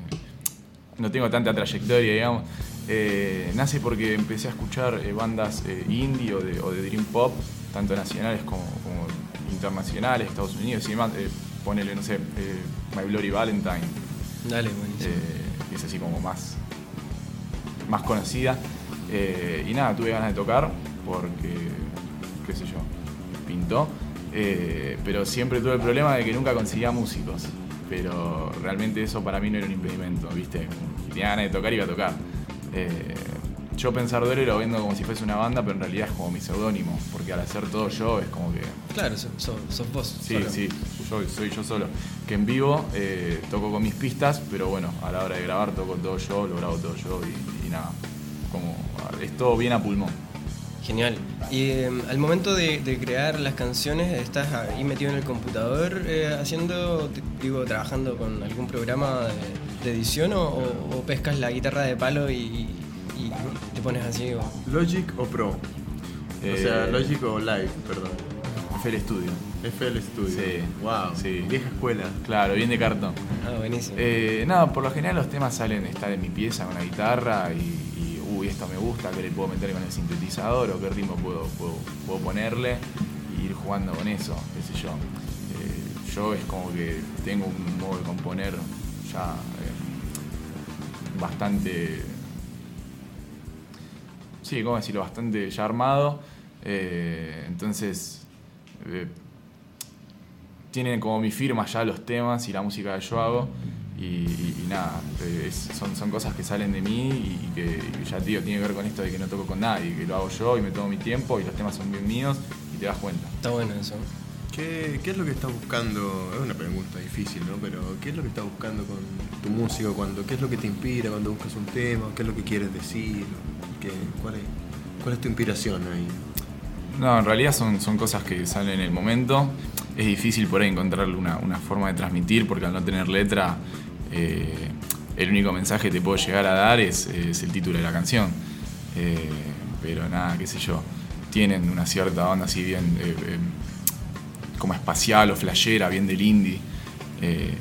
no tengo tanta trayectoria, digamos. Eh, nace porque empecé a escuchar eh, bandas eh, indie o de, o de dream pop, tanto nacionales como, como internacionales, Estados Unidos y demás. Eh, ponele, no sé, eh, My Bloody Valentine, Dale, buenísimo. eh, que es así como más, más conocida. Eh, y nada, tuve ganas de tocar porque, qué sé yo, pintó. Eh, pero siempre tuve el problema de que nunca conseguía músicos. Pero realmente eso para mí no era un impedimento, ¿viste? Si tenía ganas de tocar, iba a tocar. Eh, yo Pensar Duele lo vendo como si fuese una banda, pero en realidad es como mi seudónimo, porque al hacer todo yo es como que... Claro, sos, sos, sos vos. Sí, solo. sí, yo, soy yo solo. Que en vivo eh, toco con mis pistas, pero bueno, a la hora de grabar toco todo yo, lo grabo todo yo y, y nada. Como, es todo bien a pulmón. Genial. Y eh, al momento de, de crear las canciones, ¿estás ahí metido en el computador eh, haciendo, t- digo, trabajando con algún programa de, de edición o, o- o pescas la guitarra de palo y, y te pones así? O... ¿Logic o Pro? O Eh, sea, Logic o Live, perdón. F L Studio. F L Studio. Sí. Wow. Sí. Vieja escuela. Claro, bien de cartón. Ah, buenísimo. Eh, nada, por lo general los temas salen, estar en mi pieza con la guitarra y, y uy, esto me gusta, que le puedo meter con el sintetizador o qué ritmo puedo, puedo, puedo ponerle y ir jugando con eso, qué sé yo. Eh, yo es como que tengo un modo de componer ya eh, bastante, sí, ¿cómo decirlo? Bastante ya armado. Eh, entonces, eh, tienen como mi firma ya los temas y la música que yo hago. Y, y, y nada, es, son, son cosas que salen de mí y, y que, y que ya tío, tiene que ver con esto de que no toco con nadie, que lo hago yo y me tomo mi tiempo y los temas son bien míos y te das cuenta. Está bueno eso. ¿Qué, ¿Qué es lo que estás buscando? Es una pregunta difícil, ¿no? Pero ¿qué es lo que estás buscando con tu música? Cuando, ¿qué es lo que te inspira cuando buscas un tema? ¿Qué es lo que quieres decir? ¿Qué, cuál, es, ¿Cuál es tu inspiración ahí? No, en realidad son, son cosas que salen en el momento. Es difícil por ahí encontrarle una, una forma de transmitir porque al no tener letra, eh, el único mensaje que te puedo llegar a dar es, es el título de la canción. Eh, pero nada, qué sé yo, tienen una cierta onda así bien eh, eh, como espacial o flashera, bien del indie. Eh,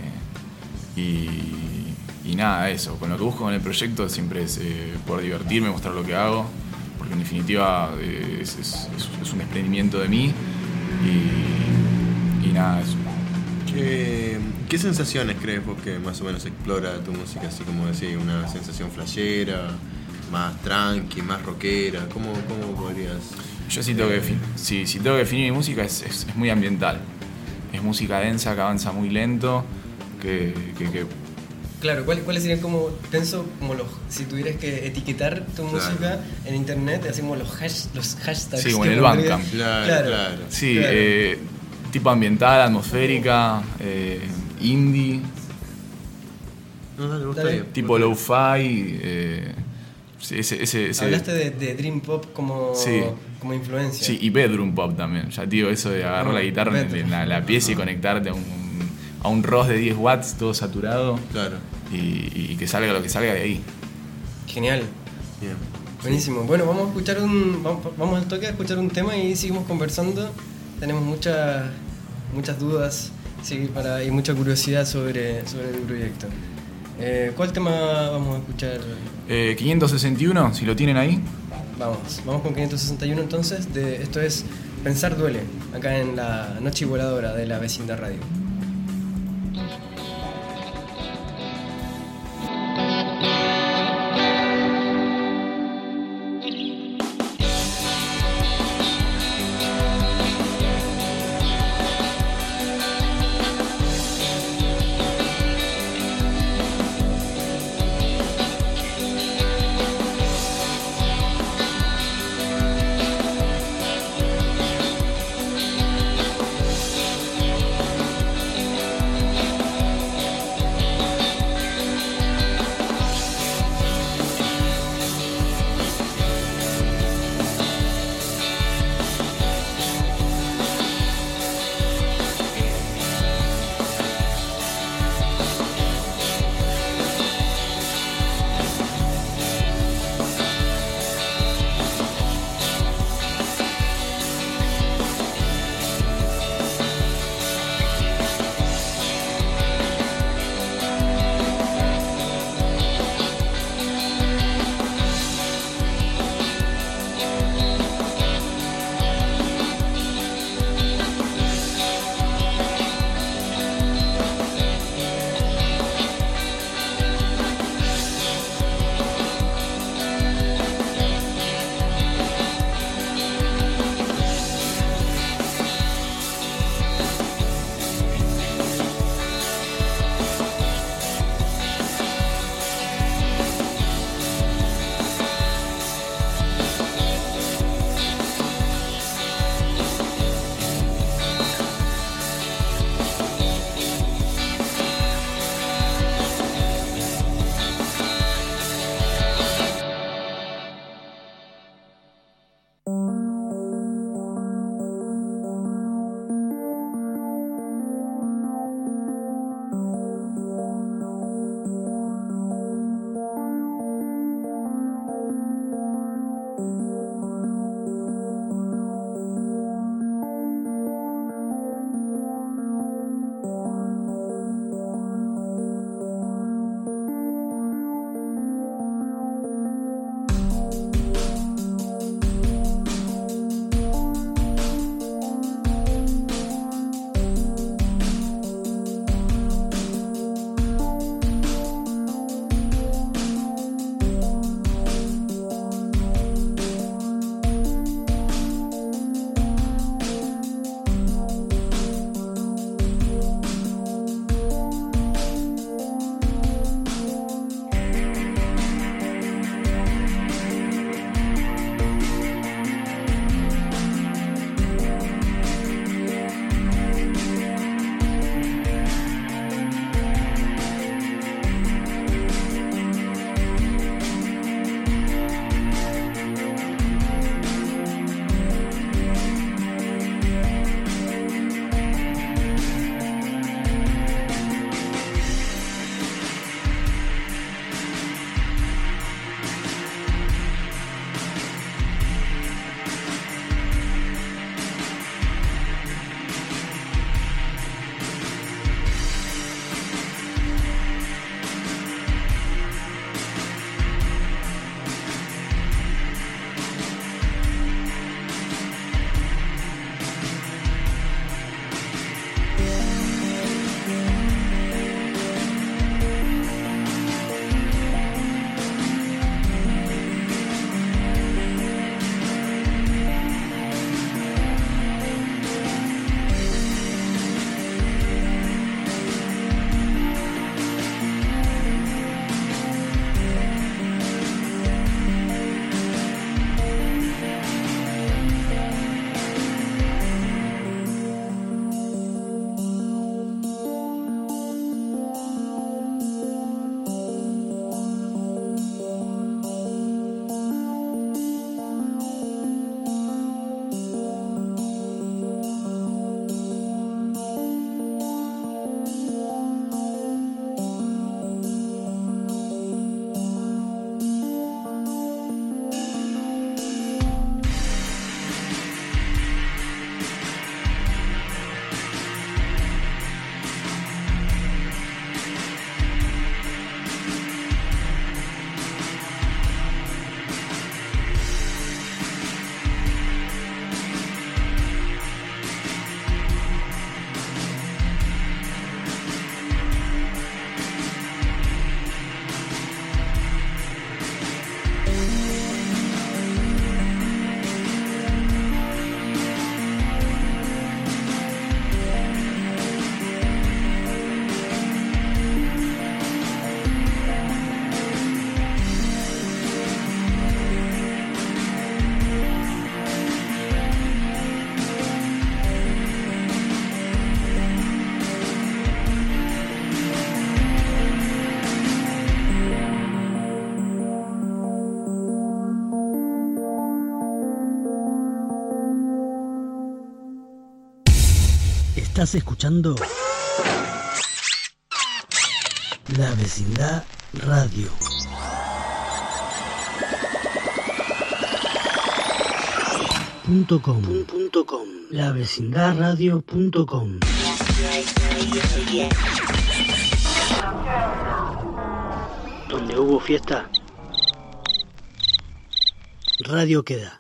y, y nada, eso. Con lo que busco con el proyecto siempre es eh, poder divertirme, mostrar lo que hago, porque en definitiva eh, es, es, es un desprendimiento de mí y, y nada, eso. ¿Qué, ¿Qué sensaciones crees vos que más o menos explora tu música? Así como decir, una sensación flashera, más tranqui, más rockera. ¿Cómo, cómo podrías...? Yo sí tengo que definir, sí, sí tengo que definir mi música, es, es, es muy ambiental. Es música densa que avanza muy lento, que, que, que Claro, ¿cuáles, ¿cuáles serían como, pienso, como los, si tuvieras que etiquetar tu Claro. música en internet, así como los, hash, los hashtags? Sí, como que en el pondrías? Bandcamp. Claro, Claro. claro. Sí, Claro. eh, tipo ambiental, atmosférica, eh, indie, No, dale, vos Dale. está bien. tipo lo-fi. Eh, sí, ese, ese, ese- Hablaste de, de Dream Pop como, Sí. como influencia. Sí, y bedroom pop también. Ya tío, eso de agarrar Ah, la guitarra en, bedroom. en la, la pieza y conectarte a un, a un R O S de diez watts, todo saturado, Claro. y, y que salga lo que salga de ahí. Genial. Bien. Buenísimo. Bueno, vamos a escuchar un. Vamos, vamos al toque a escuchar un tema y seguimos conversando. Tenemos muchas muchas dudas seguir para, y mucha curiosidad sobre, sobre el proyecto. Eh, ¿Cuál tema vamos a escuchar? Eh, quinientos sesenta y uno, si lo tienen ahí. Vamos, vamos con quinientos sesenta y uno entonces. De, esto es Pensar Duele, acá en la Noche Voladora de la Vecindad Radio. Thank Estás escuchando La Vecindad Radio. Punto com. Punto com. La Vecindad Radio punto com. Donde hubo fiesta, radio queda.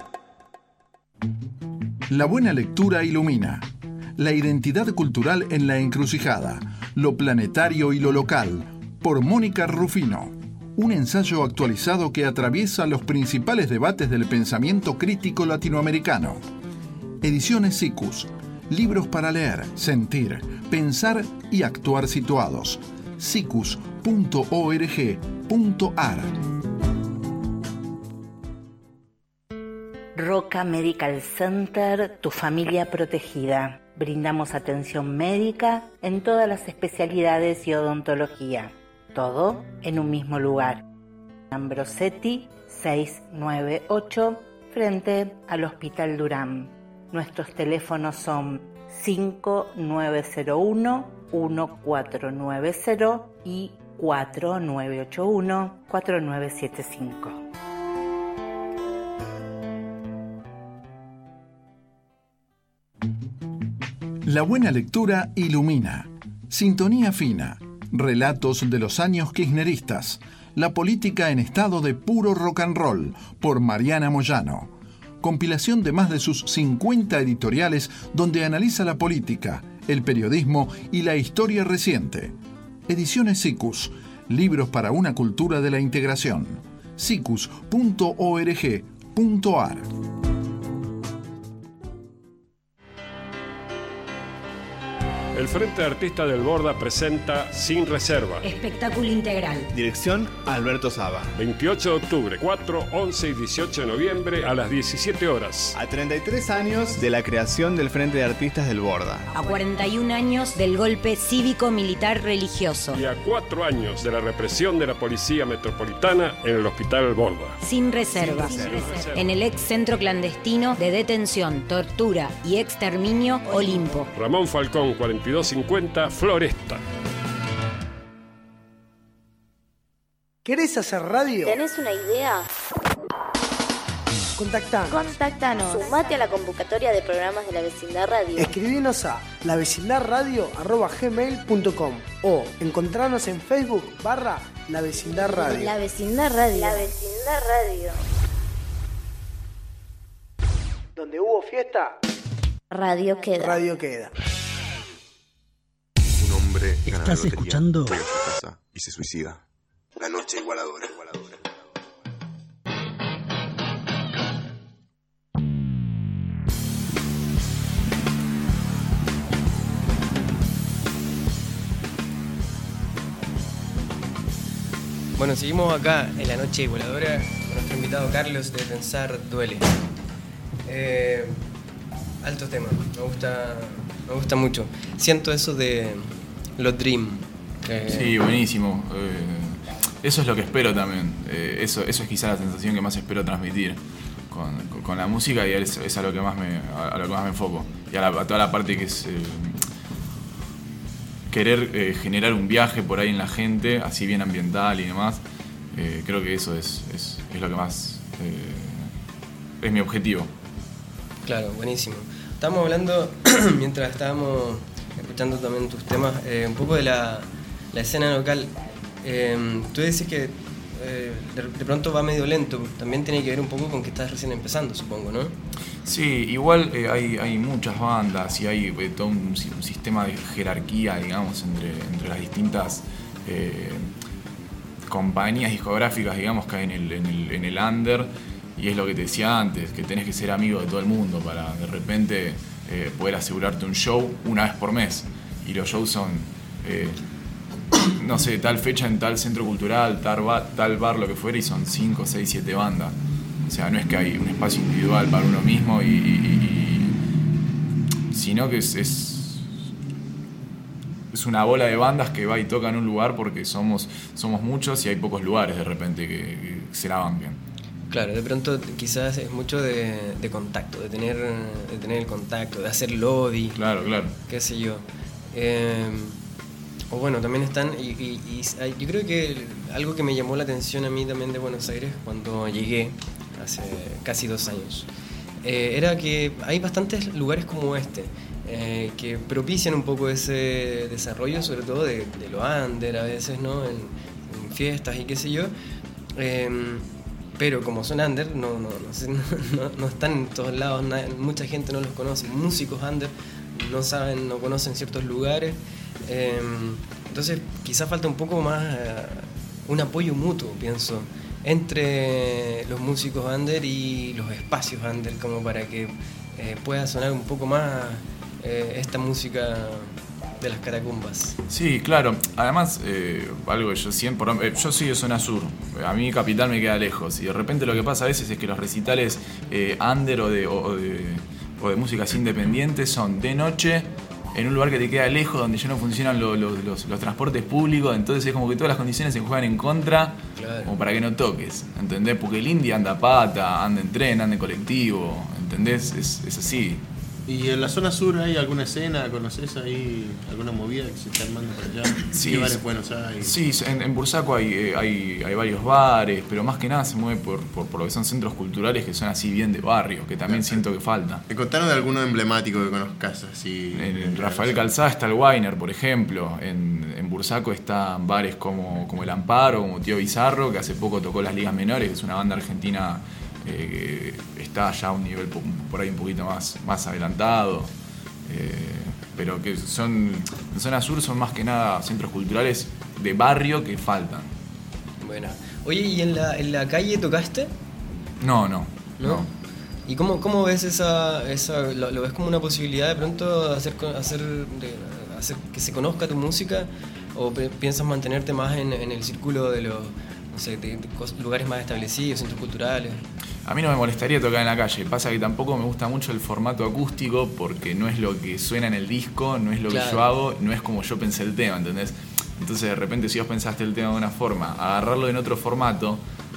La buena lectura ilumina. La identidad cultural en la encrucijada. Lo planetario y lo local. Por Mónica Rufino. Un ensayo actualizado que atraviesa los principales debates del pensamiento crítico latinoamericano. Ediciones SICUS. Libros para leer, sentir, pensar y actuar situados. sicus punto org punto ar. Roca Medical Center, tu familia protegida. Brindamos atención médica en todas las especialidades y odontología. Todo en un mismo lugar. Ambrosetti seiscientos noventa y ocho, frente al Hospital Durán. Nuestros teléfonos son cinco nueve cero uno, uno cuatro nueve cero y cuatro nueve ocho uno, cuatro nueve siete cinco. La buena lectura ilumina. Sintonía fina. Relatos de los años kirchneristas. La política en estado de puro rock and roll, por Mariana Moyano. Compilación de más de sus cincuenta editoriales donde analiza la política, el periodismo y la historia reciente. Ediciones SICUS. Libros para una cultura de la integración. sicus punto org punto ar. El Frente de Artistas del Borda presenta Sin Reserva. Espectáculo integral. Dirección Alberto Saba. veintiocho de octubre, cuatro, once y dieciocho de noviembre a las diecisiete horas. A treinta y tres años de la creación del Frente de Artistas del Borda. A cuarenta y un años del golpe cívico-militar religioso. Y a cuatro años de la represión de la Policía Metropolitana en el Hospital Borda. Sin reserva. Sin reserva. En el ex centro clandestino de detención, tortura y exterminio Olimpo. Ramón Falcón, cuarenta y dos cincuenta, Floresta. ¿Querés hacer radio? ¿Tenés una idea? Contactanos. Contactanos. Sumate a la convocatoria de programas de La Vecindad Radio. Escribinos a lavecindadradio arroba gmail punto com o encontrarnos en Facebook barra La Vecindad Radio. La Vecindad Radio. La Vecindad Radio. Donde hubo fiesta, radio queda. Radio queda. Un hombre gana ¿Estás la lotería, escuchando? llega a su casa y se suicida. La noche igualadora. igualadora. Bueno, seguimos acá en la noche voladora con nuestro invitado Carlos de Pensar Duele. Eh, alto tema, me gusta, me gusta mucho. Siento eso de los Dream. Eh, Sí, buenísimo. Eh, eso es lo que espero también. Eh, eso, eso es quizá la sensación que más espero transmitir con, con, con la música y es, es a lo que más me, a, a lo que más me enfoco. Y a, la, a toda la parte que es eh, querer eh, generar un viaje por ahí en la gente, así bien ambiental y demás. Eh, creo que eso es, es, es lo que más eh, es mi objetivo. Claro, buenísimo. Estábamos hablando, mientras estábamos escuchando también tus temas, eh, un poco de la, la escena local. Eh, tú dices que eh, de, de pronto va medio lento. También tiene que ver un poco con que estás recién empezando, supongo, ¿no? Sí, igual eh, hay, hay muchas bandas y hay eh, todo un, un sistema de jerarquía, digamos, entre, entre las distintas eh, compañías discográficas, digamos, que hay en el, en, el, en el under. Y es lo que te decía antes, que tenés que ser amigo de todo el mundo para de repente eh, poder asegurarte un show una vez por mes. Y los shows son, eh, no sé, tal fecha en tal centro cultural, tal bar, tal bar, lo que fuera, y son cinco, seis, siete bandas. O sea, no es que hay un espacio individual para uno mismo, y, y, y, sino que es, es, es una bola de bandas que va y toca en un lugar porque somos, somos muchos y hay pocos lugares de repente que, que se la van bien. Claro, de pronto quizás es mucho de, de contacto, de tener, de tener el contacto, de hacer lobby. Claro, claro. Qué sé yo. Eh, o bueno, también están, y, y, y yo creo que algo que me llamó la atención a mí también de Buenos Aires cuando llegué, hace casi dos años, eh, era que hay bastantes lugares como este, eh, que propician un poco ese desarrollo, sobre todo de, de lo under a veces, ¿no? En, en fiestas y qué sé yo. Eh, pero como son under, no, no, no, sé, no, no, no están en todos lados, nadie, mucha gente no los conoce, músicos under no saben, no conocen ciertos lugares, eh, entonces quizás falta un poco más eh, un apoyo mutuo, pienso, entre los músicos under y los espacios under, como para que eh, pueda sonar un poco más eh, esta música de las catacumbas. Sí, claro. Además, eh, algo que yo siempre... Eh, yo soy de zona sur. A mí Capital me queda lejos. Y de repente lo que pasa a veces es que los recitales eh, under o de, o, de, o de músicas independientes son de noche, en un lugar que te queda lejos, donde ya no funcionan lo, lo, los, los transportes públicos. Entonces es como que todas las condiciones se juegan en contra, claro, como para que no toques, ¿entendés? Porque el indie anda a pata, anda en tren, anda en colectivo, ¿entendés? Es, es así. ¿Y en la zona sur hay alguna escena? ¿Conoces ahí alguna movida que se está armando por allá? Sí, ¿Qué bares buenos hay? Sí, en, en Bursaco hay, hay, hay varios bares, pero más que nada se mueve por, por, por lo que son centros culturales que son así bien de barrio, que también siento que falta. ¿Me contaron de alguno emblemático que conozcas así? En, en Rafael Calzada está el Weiner, por ejemplo. En, en Bursaco están bares como, como El Amparo, como Tío Bizarro, que hace poco tocó las ligas menores, que es una banda argentina eh, que está ya a un nivel por ahí un poquito más, más adelantado. Eh, pero que son en zona sur son más que nada centros culturales de barrio que faltan. Bueno, oye, ¿y en la, en la calle tocaste? No, no, ¿No? no. ¿Y cómo, cómo ves esa, esa lo, lo ves como una posibilidad de pronto hacer, hacer, de, hacer que se conozca tu música, o piensas mantenerte más en, en el círculo de los, no sé, de, de lugares más establecidos, centros culturales? A mí no me molestaría tocar en la calle. Pasa que tampoco me gusta mucho el formato acústico, porque no es lo que suena en el disco, no es lo claro. que yo hago, no es como yo pensé el tema, ¿entendés? Entonces de repente si vos pensaste el tema de una forma, agarrarlo en otro formato,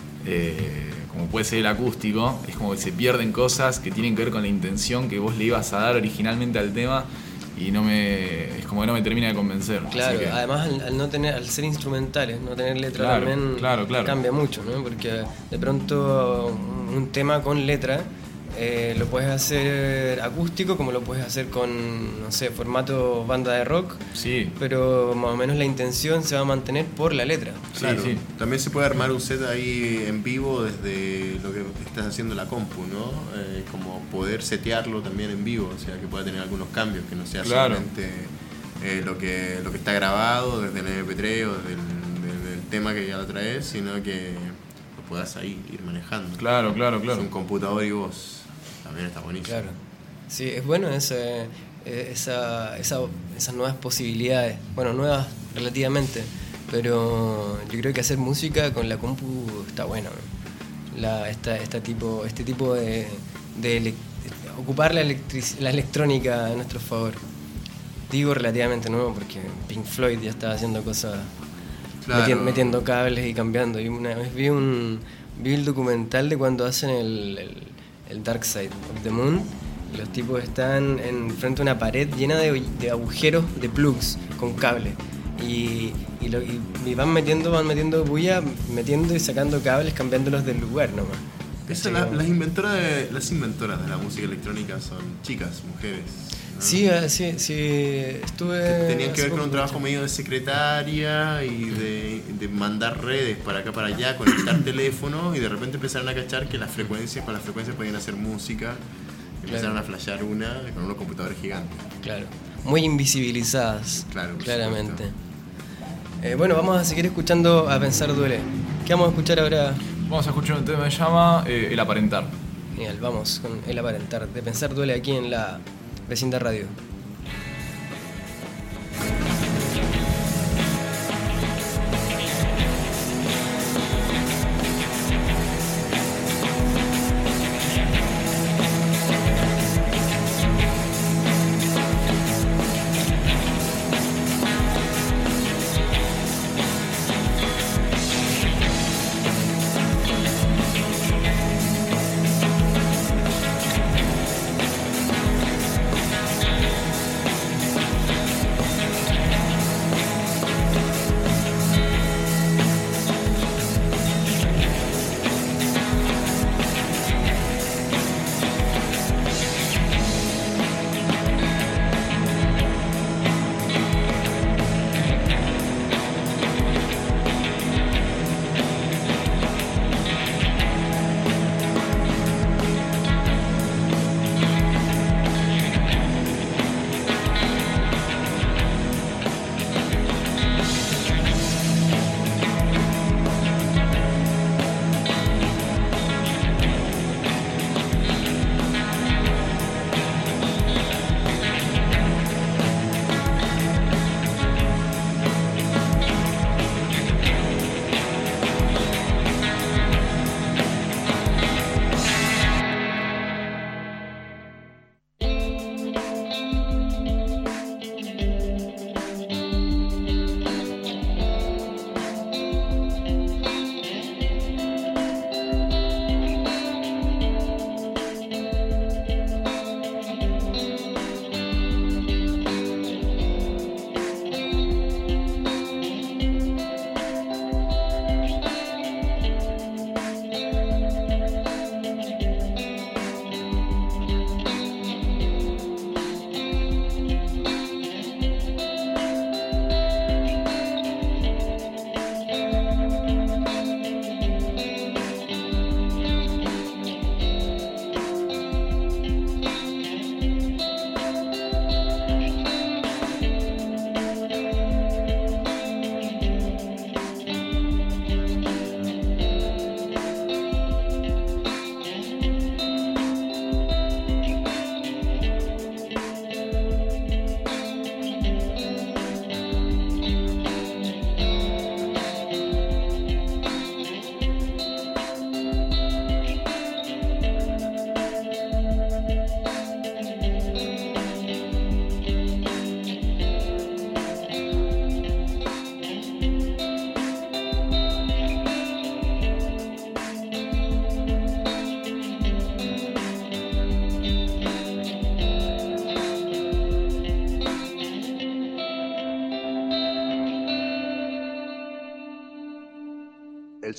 eh, como puede ser el acústico, es como que se pierden cosas que tienen que ver con la intención que vos le ibas a dar originalmente al tema, y no me es como que no me termina de convencer. Claro, que... además al, al no tener, al ser instrumentales, no tener letra claro, también claro, claro. cambia mucho, ¿no? Porque de pronto un tema con letra eh, lo puedes hacer acústico, como lo puedes hacer con, no sé, formato banda de rock. Sí. Pero más o menos la intención se va a mantener por la letra. Claro, sí, sí. También se puede armar un set ahí en vivo desde lo que estás haciendo la compu, ¿no? Eh, como poder setearlo también en vivo, o sea, que pueda tener algunos cambios, que no sea claro. solamente eh, lo que lo que está grabado desde el eme pe tres o desde el, desde el tema que ya lo traes, sino que lo puedas ahí ir manejando. Claro, claro, claro. Es un computador y voz. También está buenísimo. Claro. Sí, es bueno ese, esa, esa, esas nuevas posibilidades. Bueno, nuevas relativamente, pero yo creo que hacer música con la compu está bueno. La, esta, esta tipo, este tipo de, de ele- ocupar la, electric- la electrónica a nuestro favor. Digo relativamente nuevo porque Pink Floyd ya estaba haciendo cosas, claro. metiendo, metiendo cables y cambiando. Y una vez vi un vi el documental de cuando hacen el, el el Dark Side of the Moon, y los tipos están en frente a una pared llena de, de agujeros de plugs con cable, y, y, lo, y, y van metiendo van metiendo bulla, metiendo y sacando cables, cambiándolos del lugar nomás. Eso, la, las inventoras de, las inventoras de la música electrónica son chicas, mujeres, ¿no? Sí, sí, sí, estuve... Tenían que ver con un trabajo medio de secretaria y de, de mandar redes para acá, para allá, conectar teléfono, y de repente empezaron a cachar que las frecuencias, con las frecuencias podían hacer música, empezaron claro. a flashear una con unos computadores gigantes. Claro, muy invisibilizadas, claro, claramente. Eh, bueno, vamos a seguir escuchando A Pensar Duele. ¿Qué vamos a escuchar ahora? Vamos a escuchar un tema que se llama eh, El Aparentar. Genial, vamos con El Aparentar, de Pensar Duele, aquí en la Vecindad Radio.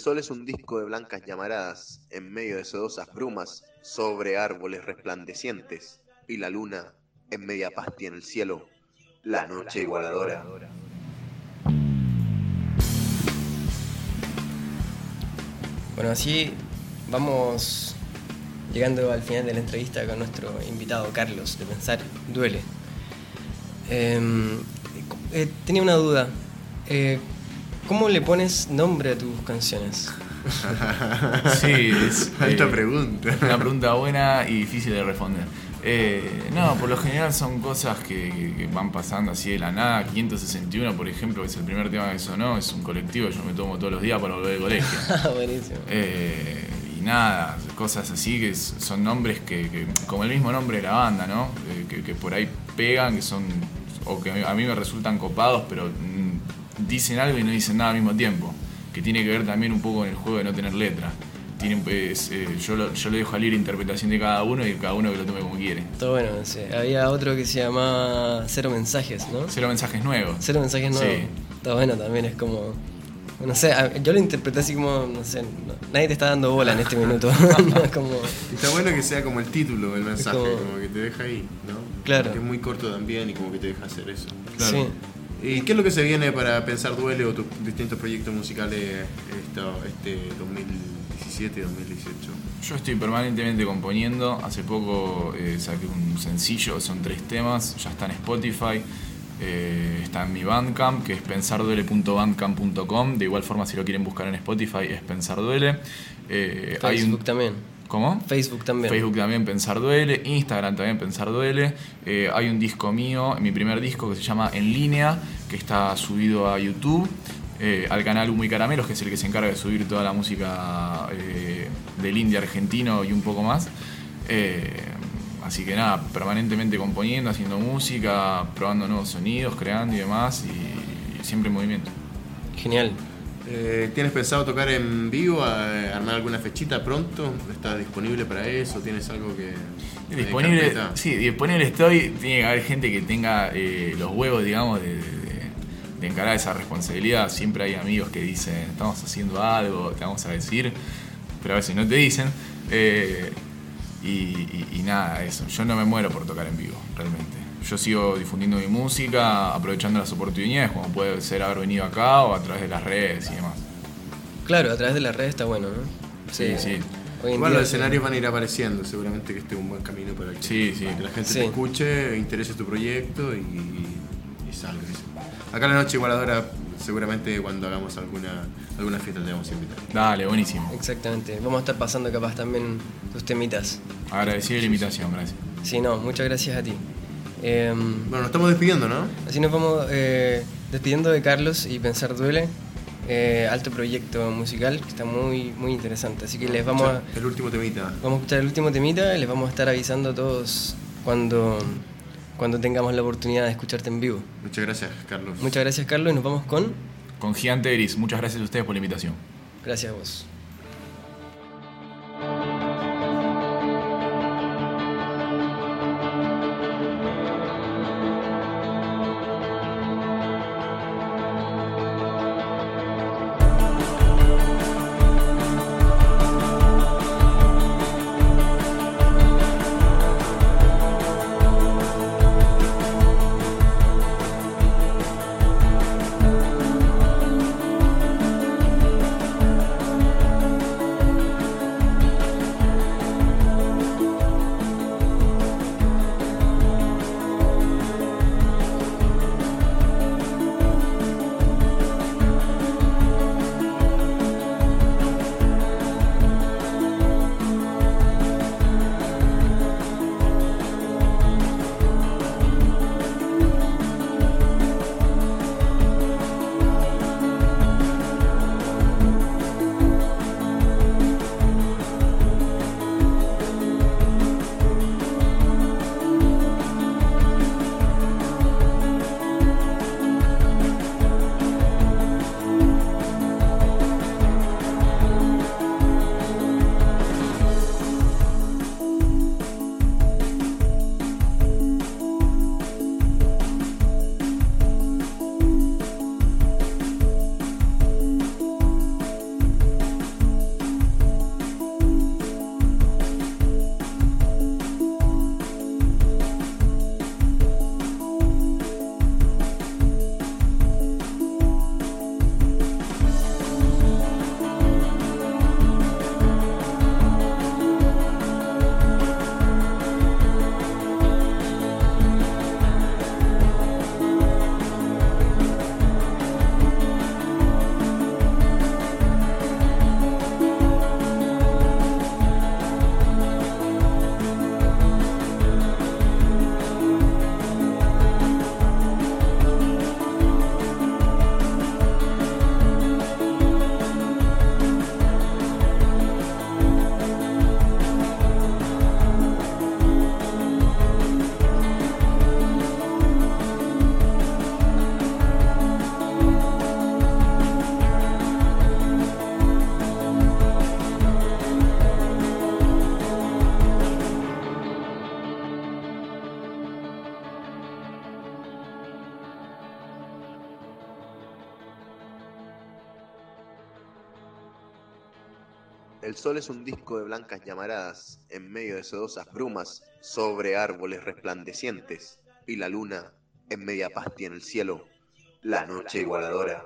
sol es un disco de blancas llamaradas en medio de sedosas brumas sobre árboles resplandecientes y la luna en media paz tiene el cielo, la noche igualadora. Bueno, así vamos llegando al final de la entrevista con nuestro invitado Carlos de Pensar Duele. Eh, eh, tenía una duda. Eh, ¿Cómo le pones nombre a tus canciones? Sí, es alta eh, pregunta. Una pregunta buena y difícil de responder. Eh, no, por lo general son cosas que, que, que van pasando así de la nada. quinientos sesenta y uno, por ejemplo, que es el primer tema que sonó, es un colectivo que yo me tomo todos los días para volver del colegio. Buenísimo. Eh, y nada, cosas así que son nombres que, que como el mismo nombre de la banda, ¿no? Eh, que, que por ahí pegan, que son, o que a mí me resultan copados, pero mm, dicen algo y no dicen nada al mismo tiempo. Que tiene que ver también un poco con el juego de no tener letra. Tiene, pues, eh, yo, lo, yo le dejo a libre interpretación de cada uno y cada uno que lo tome como quiere. Todo bueno, sí. Había otro que se llamaba Cero Mensajes, ¿no? Cero Mensajes Nuevos. Cero Mensajes Nuevos. Sí. Todo bueno también, es como... No sé, yo lo interpreté así como, no sé, no, nadie te está dando bola en este minuto. Como... Está bueno que sea como el título del mensaje, como... como que te deja ahí, ¿no? Claro. Porque es muy corto también y como que te deja hacer eso. Claro. Sí. ¿Y qué es lo que se viene para Pensar Duele o tus distintos proyectos musicales esto, este dos mil diecisiete dos mil dieciocho? Yo estoy permanentemente componiendo. Hace poco eh, saqué un sencillo, son tres temas, ya está en Spotify, eh, está en mi Bandcamp, que es pensarduele punto bandcamp punto com. De igual forma, si lo quieren buscar en Spotify, es Pensar Duele. Eh, Facebook hay un... también. ¿Cómo? Facebook también. Facebook también, Pensar Duele. Instagram también, Pensar Duele. Eh, hay un disco mío, mi primer disco, que se llama En Línea, que está subido a YouTube, eh, al canal Humo y Caramelos, que es el que se encarga de subir toda la música eh, del indie argentino y un poco más. Eh, así que nada, permanentemente componiendo, haciendo música, probando nuevos sonidos, creando y demás, y, y siempre en movimiento. Genial. Eh, ¿Tienes pensado tocar en vivo, eh, armar alguna fechita pronto? ¿Estás disponible para eso? ¿Tienes algo que...? Disponible, sí, disponible estoy. Tiene que haber gente que tenga eh, los huevos, digamos, de, de, de encarar esa responsabilidad. Siempre hay amigos que dicen, estamos haciendo algo, te vamos a decir, pero a veces no te dicen. Eh, y, y, y nada, eso. Yo no me muero por tocar en vivo, realmente. Yo sigo difundiendo mi música, aprovechando las oportunidades, como puede ser haber venido acá o a través de las redes y demás. Claro, a través de las redes está bueno, ¿no? Sí, sí. Hoy en Igual día los escenarios van a ir apareciendo, seguramente que este es un buen camino para que, sí, sí. para que la gente sí. te escuche, interese tu proyecto y, y salga. Acá en la Noche Igualadora, seguramente cuando hagamos alguna, alguna fiesta te vamos a invitar. Dale, buenísimo. Exactamente. Vamos a estar pasando capaz también tus temitas. Agradecido la invitación, gracias. Sí, no, muchas gracias a ti. Eh, bueno, nos estamos despidiendo, ¿no? Así nos vamos eh, despidiendo de Carlos y Pensar Duele. Eh, alto proyecto musical que está muy muy interesante. Así que les vamos a... El último temita. Vamos a escuchar el último temita y les vamos a estar avisando a todos cuando, cuando tengamos la oportunidad de escucharte en vivo. Muchas gracias, Carlos. Muchas gracias, Carlos. Y nos vamos con... Con Gigante Gris. Muchas gracias a ustedes por la invitación. Gracias a vos. El sol es un disco de blancas llamaradas en medio de sedosas brumas sobre árboles resplandecientes y la luna en media paz tiene el cielo, la noche igualadora.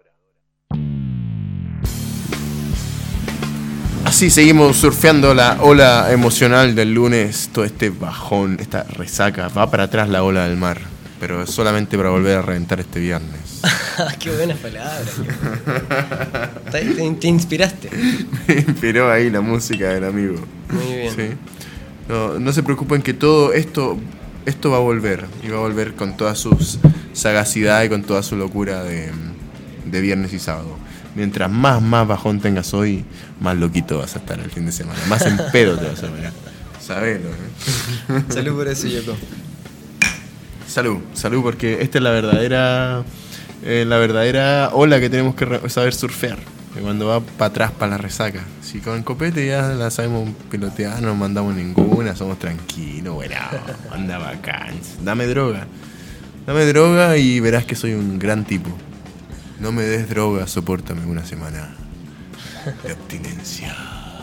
Así seguimos surfeando la ola emocional del lunes, todo este bajón, esta resaca, va para atrás la ola del mar, pero solamente para volver a reventar este viernes. Qué buenas palabras. te, te, te inspiraste. Me inspiró ahí la música del amigo. Muy bien. ¿Sí? No, no se preocupen que todo esto, esto va a volver, y va a volver con toda su sagacidad y con toda su locura de, de viernes y sábado. Mientras más, más bajón tengas hoy, más loquito vas a estar el fin de semana. Más en pedo te vas a ver. Sabelo, ¿eh? Salud por eso, Yoko. Salud, salud, porque esta es la verdadera eh, la verdadera ola que tenemos que re- saber surfear. Que cuando va para atrás, para la resaca. Si con copete ya la sabemos pilotear, no nos mandamos ninguna, somos tranquilos, bueno, anda bacán. Dame droga. Dame droga y verás que soy un gran tipo. No me des droga, sopórtame una semana de abstinencia.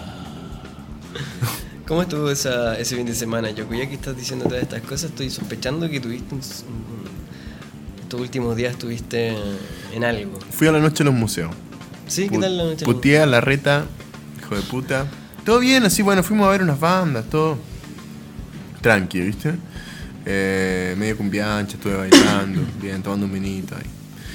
¿Cómo estuvo esa, ese fin de semana, Yoko? Ya que estás diciendo todas estas cosas, estoy sospechando que tuviste un, un, estos últimos días estuviste en algo. Fui a la noche a los museos. ¿Sí? ¿Qué tal la noche? Puteé a la reta, hijo de puta. Todo bien, así, bueno, fuimos a ver unas bandas, todo tranqui, ¿viste? Eh, medio cumbiancha, estuve bailando, bien, tomando un vinito ahí.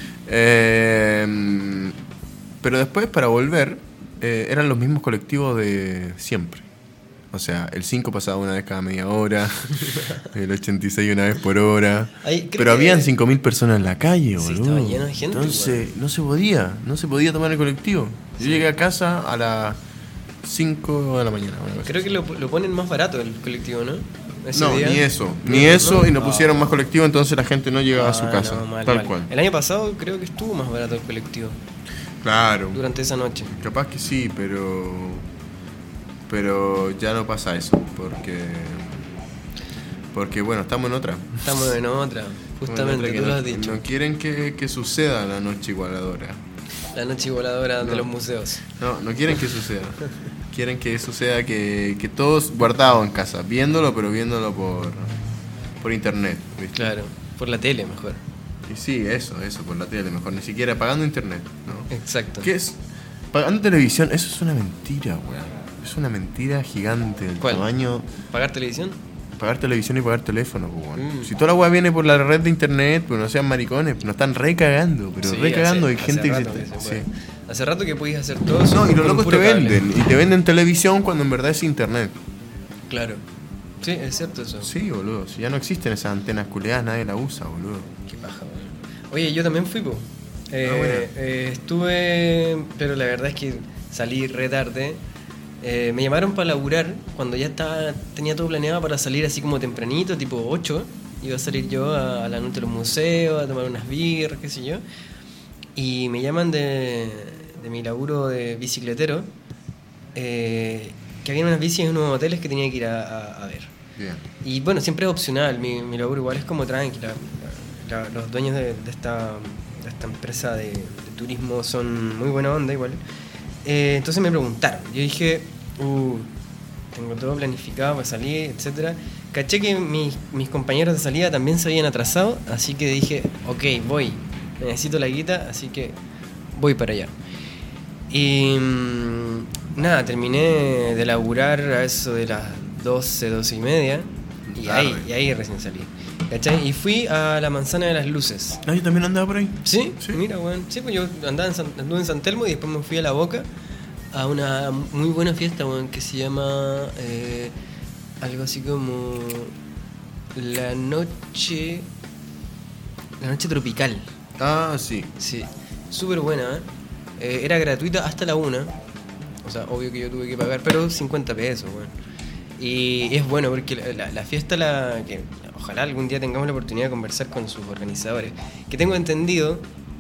Eh, pero después, para volver, eh, eran los mismos colectivos de siempre. O sea, el cinco pasaba una vez cada media hora, el ochenta y seis una vez por hora. Ay, pero habían cinco mil personas en la calle, sí, boludo. estaba lleno de gente. Entonces, bueno, no se podía, no se podía tomar el colectivo. Yo sí. llegué a casa a las cinco de la mañana. Creo que lo, lo ponen más barato el colectivo, ¿no? Ese no, día. ni eso, ni eso, no, y no pusieron más colectivo, entonces la gente no llegaba ah, a su casa, no, mal, tal mal. cual. El año pasado creo que estuvo más barato el colectivo. Claro. Durante esa noche. Capaz que sí, pero pero ya no pasa eso, porque porque bueno, estamos en otra. Estamos en otra, justamente, en otra tú no, lo has dicho. No quieren que, que suceda la noche igualadora. La noche igualadora no. de los museos. No, no quieren que suceda. Quieren que suceda que, que todos guardados en casa, viéndolo, pero viéndolo por por internet, ¿viste? Claro, por la tele mejor. Y sí, eso, eso, por la tele mejor, ni siquiera pagando internet, ¿no? Exacto. ¿Qué es? Pagando televisión, eso es una mentira, weón. Es una mentira gigante del ¿Cuál? tamaño. ¿Pagar televisión? Pagar televisión y pagar teléfono, weón. Mm. Si toda la weá viene por la red de internet, pues no sean maricones, nos están recagando, pero Sí, recagando, hace- hay gente hace que rato se, que se sí. puede. Hace rato que podéis hacer todo eso. No, y los con un locos te puro cable. venden, y te venden televisión cuando en verdad es internet. Claro. Sí, es cierto eso. Sí, boludo. Si ya no existen esas antenas culeadas, nadie la usa, boludo. Qué paja, boludo. Oye, yo también fui, po. Eh, Ah, bueno. eh, estuve, pero la verdad es que salí re tarde. Eh, me llamaron para laburar cuando ya estaba, tenía todo planeado para salir así como tempranito, tipo ocho. Iba a salir yo a, a la noche de los museos, a tomar unas birras, qué sé yo. Y me llaman de, de mi laburo de bicicletero, eh, que había unas bicis en unos hoteles que tenía que ir a, a, a ver. Bien. Y bueno, siempre es opcional, mi, mi laburo igual es como tranquila. La- los dueños de, de esta, de esta empresa de, de turismo son muy buena onda igual. Eh, entonces me preguntaron, yo dije, uh, tengo todo planificado para salir, etcétera. Caché que mis, mis compañeros de salida también se habían atrasado, así que dije, ok, voy, necesito la guita, así que voy para allá. Y mm, nada, terminé de laburar a eso de las doce, doce y media, y ahí, y ahí recién salí. ¿Cachai? Y fui a la Manzana de las Luces. Ah, yo también andaba por ahí. ¿Sí? Sí. Mira, weón. Sí, pues yo andaba en San, anduve en San Telmo y después me fui a La Boca a una muy buena fiesta, weón, que se llama eh, algo así como La Noche... La Noche Tropical. Ah, sí. Sí, súper buena, ¿eh? Eh, era gratuita hasta la una. O sea, obvio que yo tuve que pagar, pero cincuenta pesos, weón. Y es bueno porque la, la, la fiesta, la que ojalá algún día tengamos la oportunidad de conversar con sus organizadores, que tengo entendido,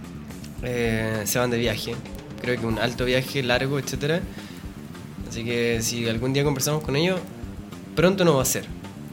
eh, se van de viaje. Creo que un alto viaje, largo, etcétera. Así que si algún día conversamos con ellos, pronto no va a ser.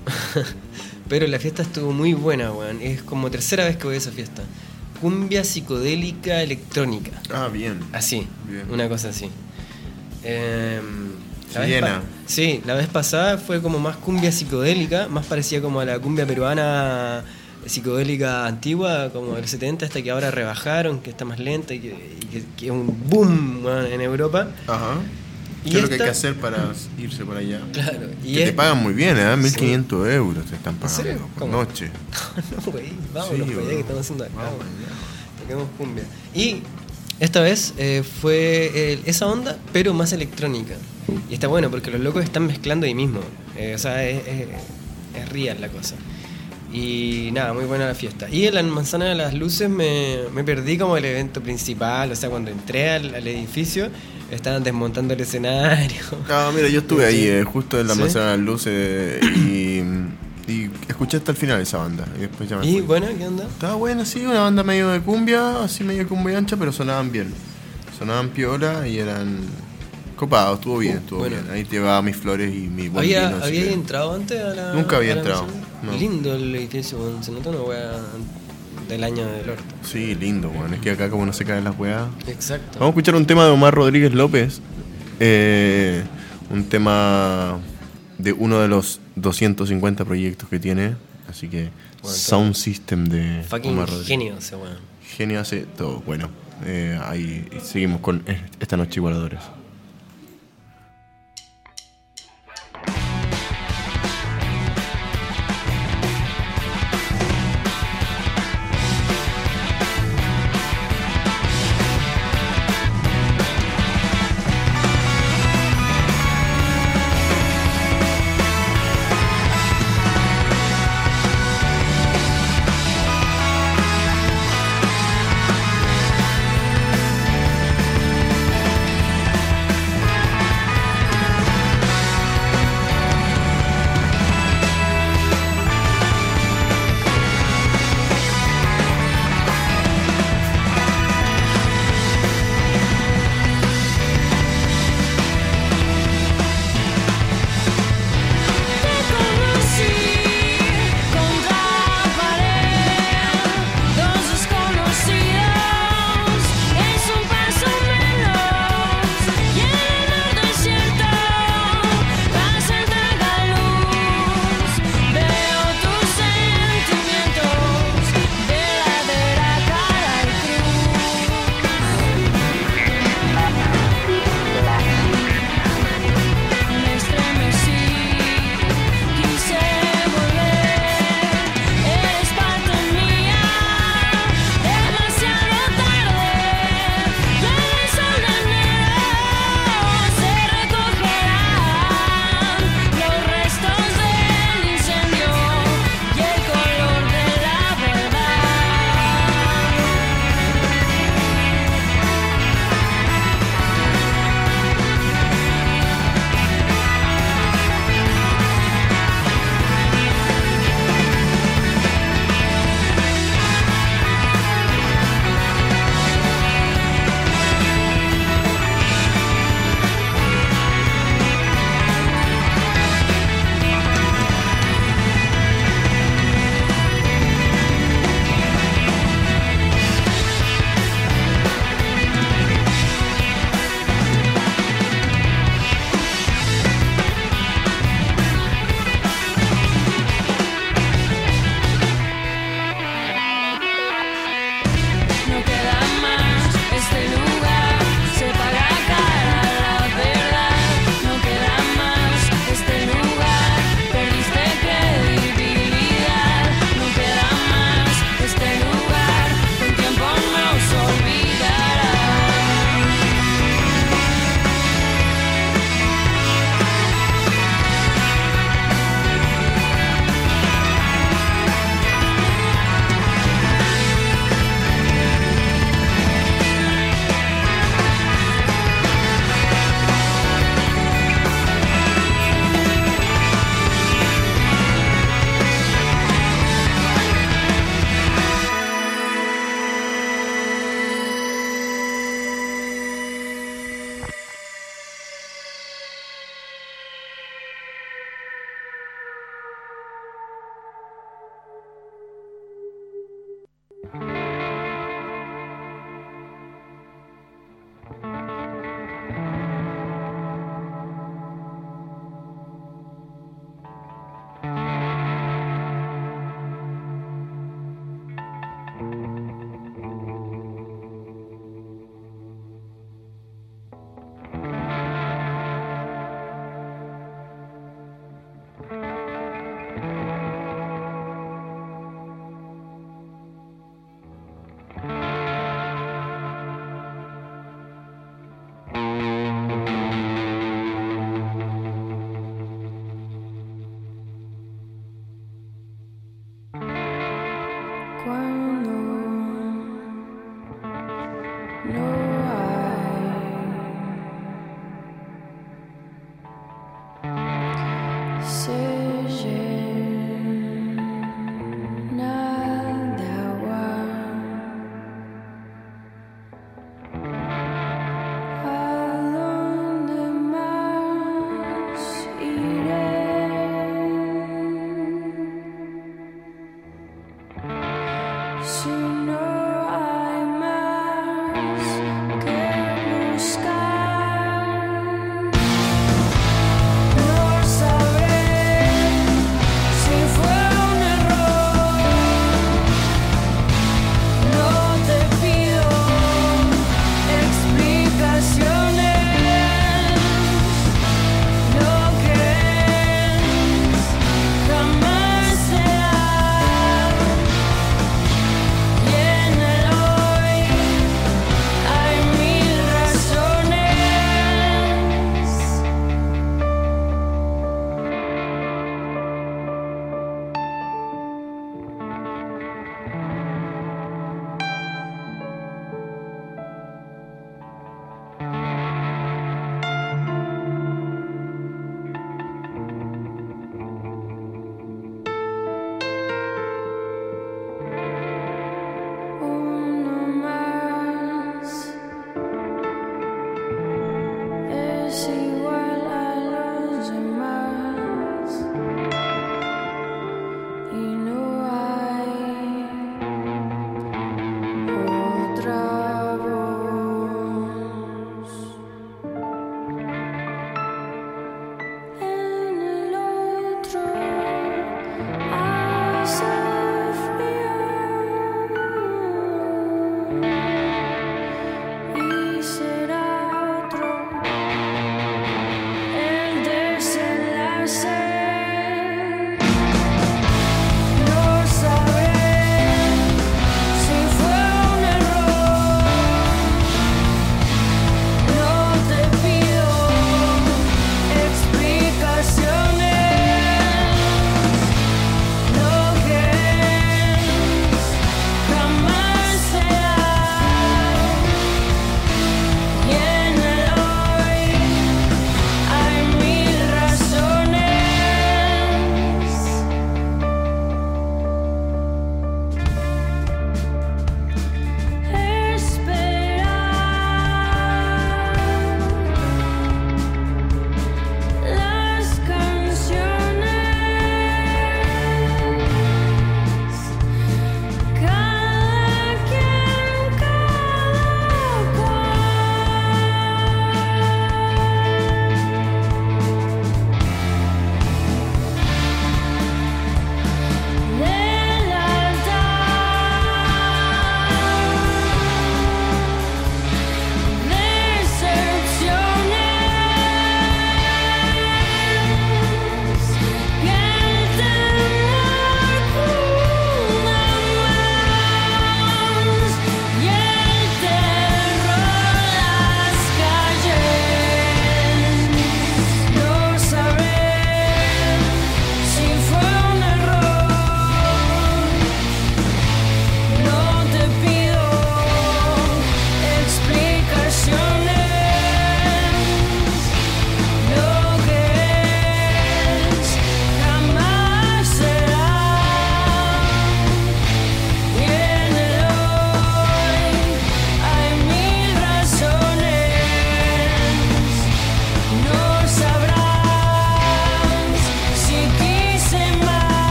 Pero la fiesta estuvo muy buena, weón. Es como tercera vez que voy a esa fiesta. Cumbia psicodélica electrónica. Ah, bien. Así, Bien. una cosa así. Eh, la Se vez llena. pa- sí, la vez pasada fue como más cumbia psicodélica, más parecía como a la cumbia peruana psicodélica antigua, como del setenta, hasta que ahora rebajaron, que está más lenta y que, y que- que es un boom, weón, en Europa. Ajá. Y ¿Qué es lo que hay esta- que hacer para irse por allá? Claro. Y Que te es- pagan muy bien, ¿eh? mil Sí. quinientos euros te están ¿En serio? pagando por ¿Cómo? noche. No, güey, vámonos Sí, para allá weón. que estamos haciendo acá, weón. Toquemos cumbia. Y esta vez eh, fue eh, esa onda, pero más electrónica. Y está bueno porque los locos están mezclando ahí mismo. Eh, o sea, es, es, es real la cosa. Y nada, muy buena la fiesta. Y en la Manzana de las Luces me, me perdí como el evento principal. O sea, cuando entré al, al edificio, estaban desmontando el escenario. No, mira, yo estuve ahí, eh, justo en la ¿Sí? manzana de las luces y, y escuché hasta el final esa banda. Y después ya me ¿Y fui. bueno, qué onda? Estaba buena, sí, una banda medio de cumbia, así medio cumbia ancha, pero sonaban bien. Sonaban piola y eran copados, estuvo bien, estuvo Bueno. bien. Ahí te llevaba mis flores y mi buen ¿Había, vino, así ¿había que- entrado antes a la.? Nunca había a la entrado, manzana? no. Lindo el edificio, weón. Se nota una wea del año del orto. Sí, lindo, bueno. Es que acá como no se caen las weas. Exacto. Vamos a escuchar un tema de Omar Rodríguez López. eh, un tema de uno de los doscientos cincuenta proyectos que tiene. Así que Bueno, Sound System de Fucking Omar Rodríguez. genio ese weón. Genio hace todo. Bueno, eh, ahí seguimos con esta noche igualadores.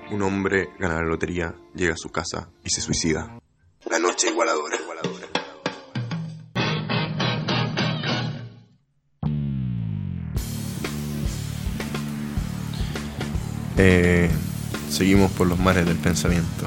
Un hombre gana la lotería, llega a su casa y se suicida. La noche igualadora. Eh, seguimos por los mares del pensamiento.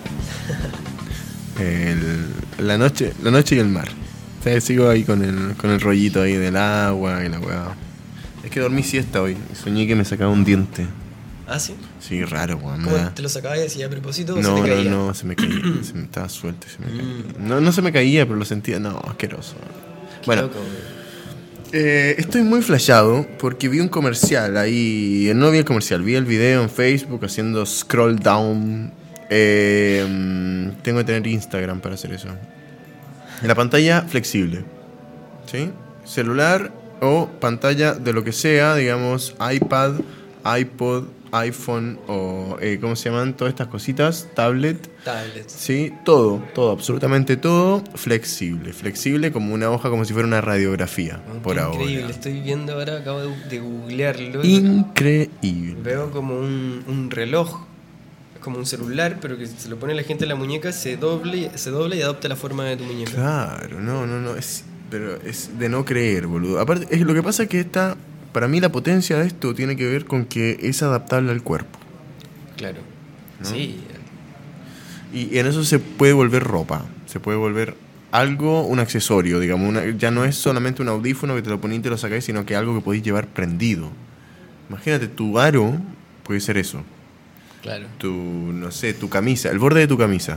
El, la noche, la noche y el mar. O sea, sigo ahí con el, con el rollito ahí del agua y la weá. Es que dormí siesta hoy y soñé que me sacaba un diente. ¿Ah, sí? Sí, raro, weón. ¿Cómo te lo sacabas y así a propósito o No, se te no, caía? no, se me caía. Se me estaba suelto y se me caía. No, no se me caía, pero lo sentía. No, asqueroso. Qué Bueno, loco, eh, estoy muy flashado porque vi un comercial ahí. No vi el comercial, vi el video en Facebook haciendo scroll down. Eh, tengo que tener Instagram para hacer eso. La pantalla flexible, ¿sí? Celular o pantalla de lo que sea, digamos iPad, iPod, iPhone o eh, ¿cómo se llaman todas estas cositas? Tablet. Tablet. Sí, todo, todo, absolutamente todo flexible, flexible como una hoja, como si fuera una radiografía, por ahora. Increíble, estoy viendo ahora, acabo de, de googlearlo. Increíble. Veo como un, un reloj, como un celular, pero que se lo pone la gente en la muñeca, se doble, se dobla y adopta la forma de tu muñeca. Claro, no, no, no, es, pero es de no creer, boludo. Aparte, es, lo que pasa es que esta, para mí la potencia de esto tiene que ver con que es adaptable al cuerpo. Claro, ¿no? Sí. Y en eso se puede volver ropa, se puede volver algo, un accesorio, digamos, una, ya no es solamente un audífono que te lo ponís y te lo sacáis, sino que algo que podéis llevar prendido. Imagínate, tu aro puede ser eso. Claro. Tu, no sé, tu camisa, el borde de tu camisa.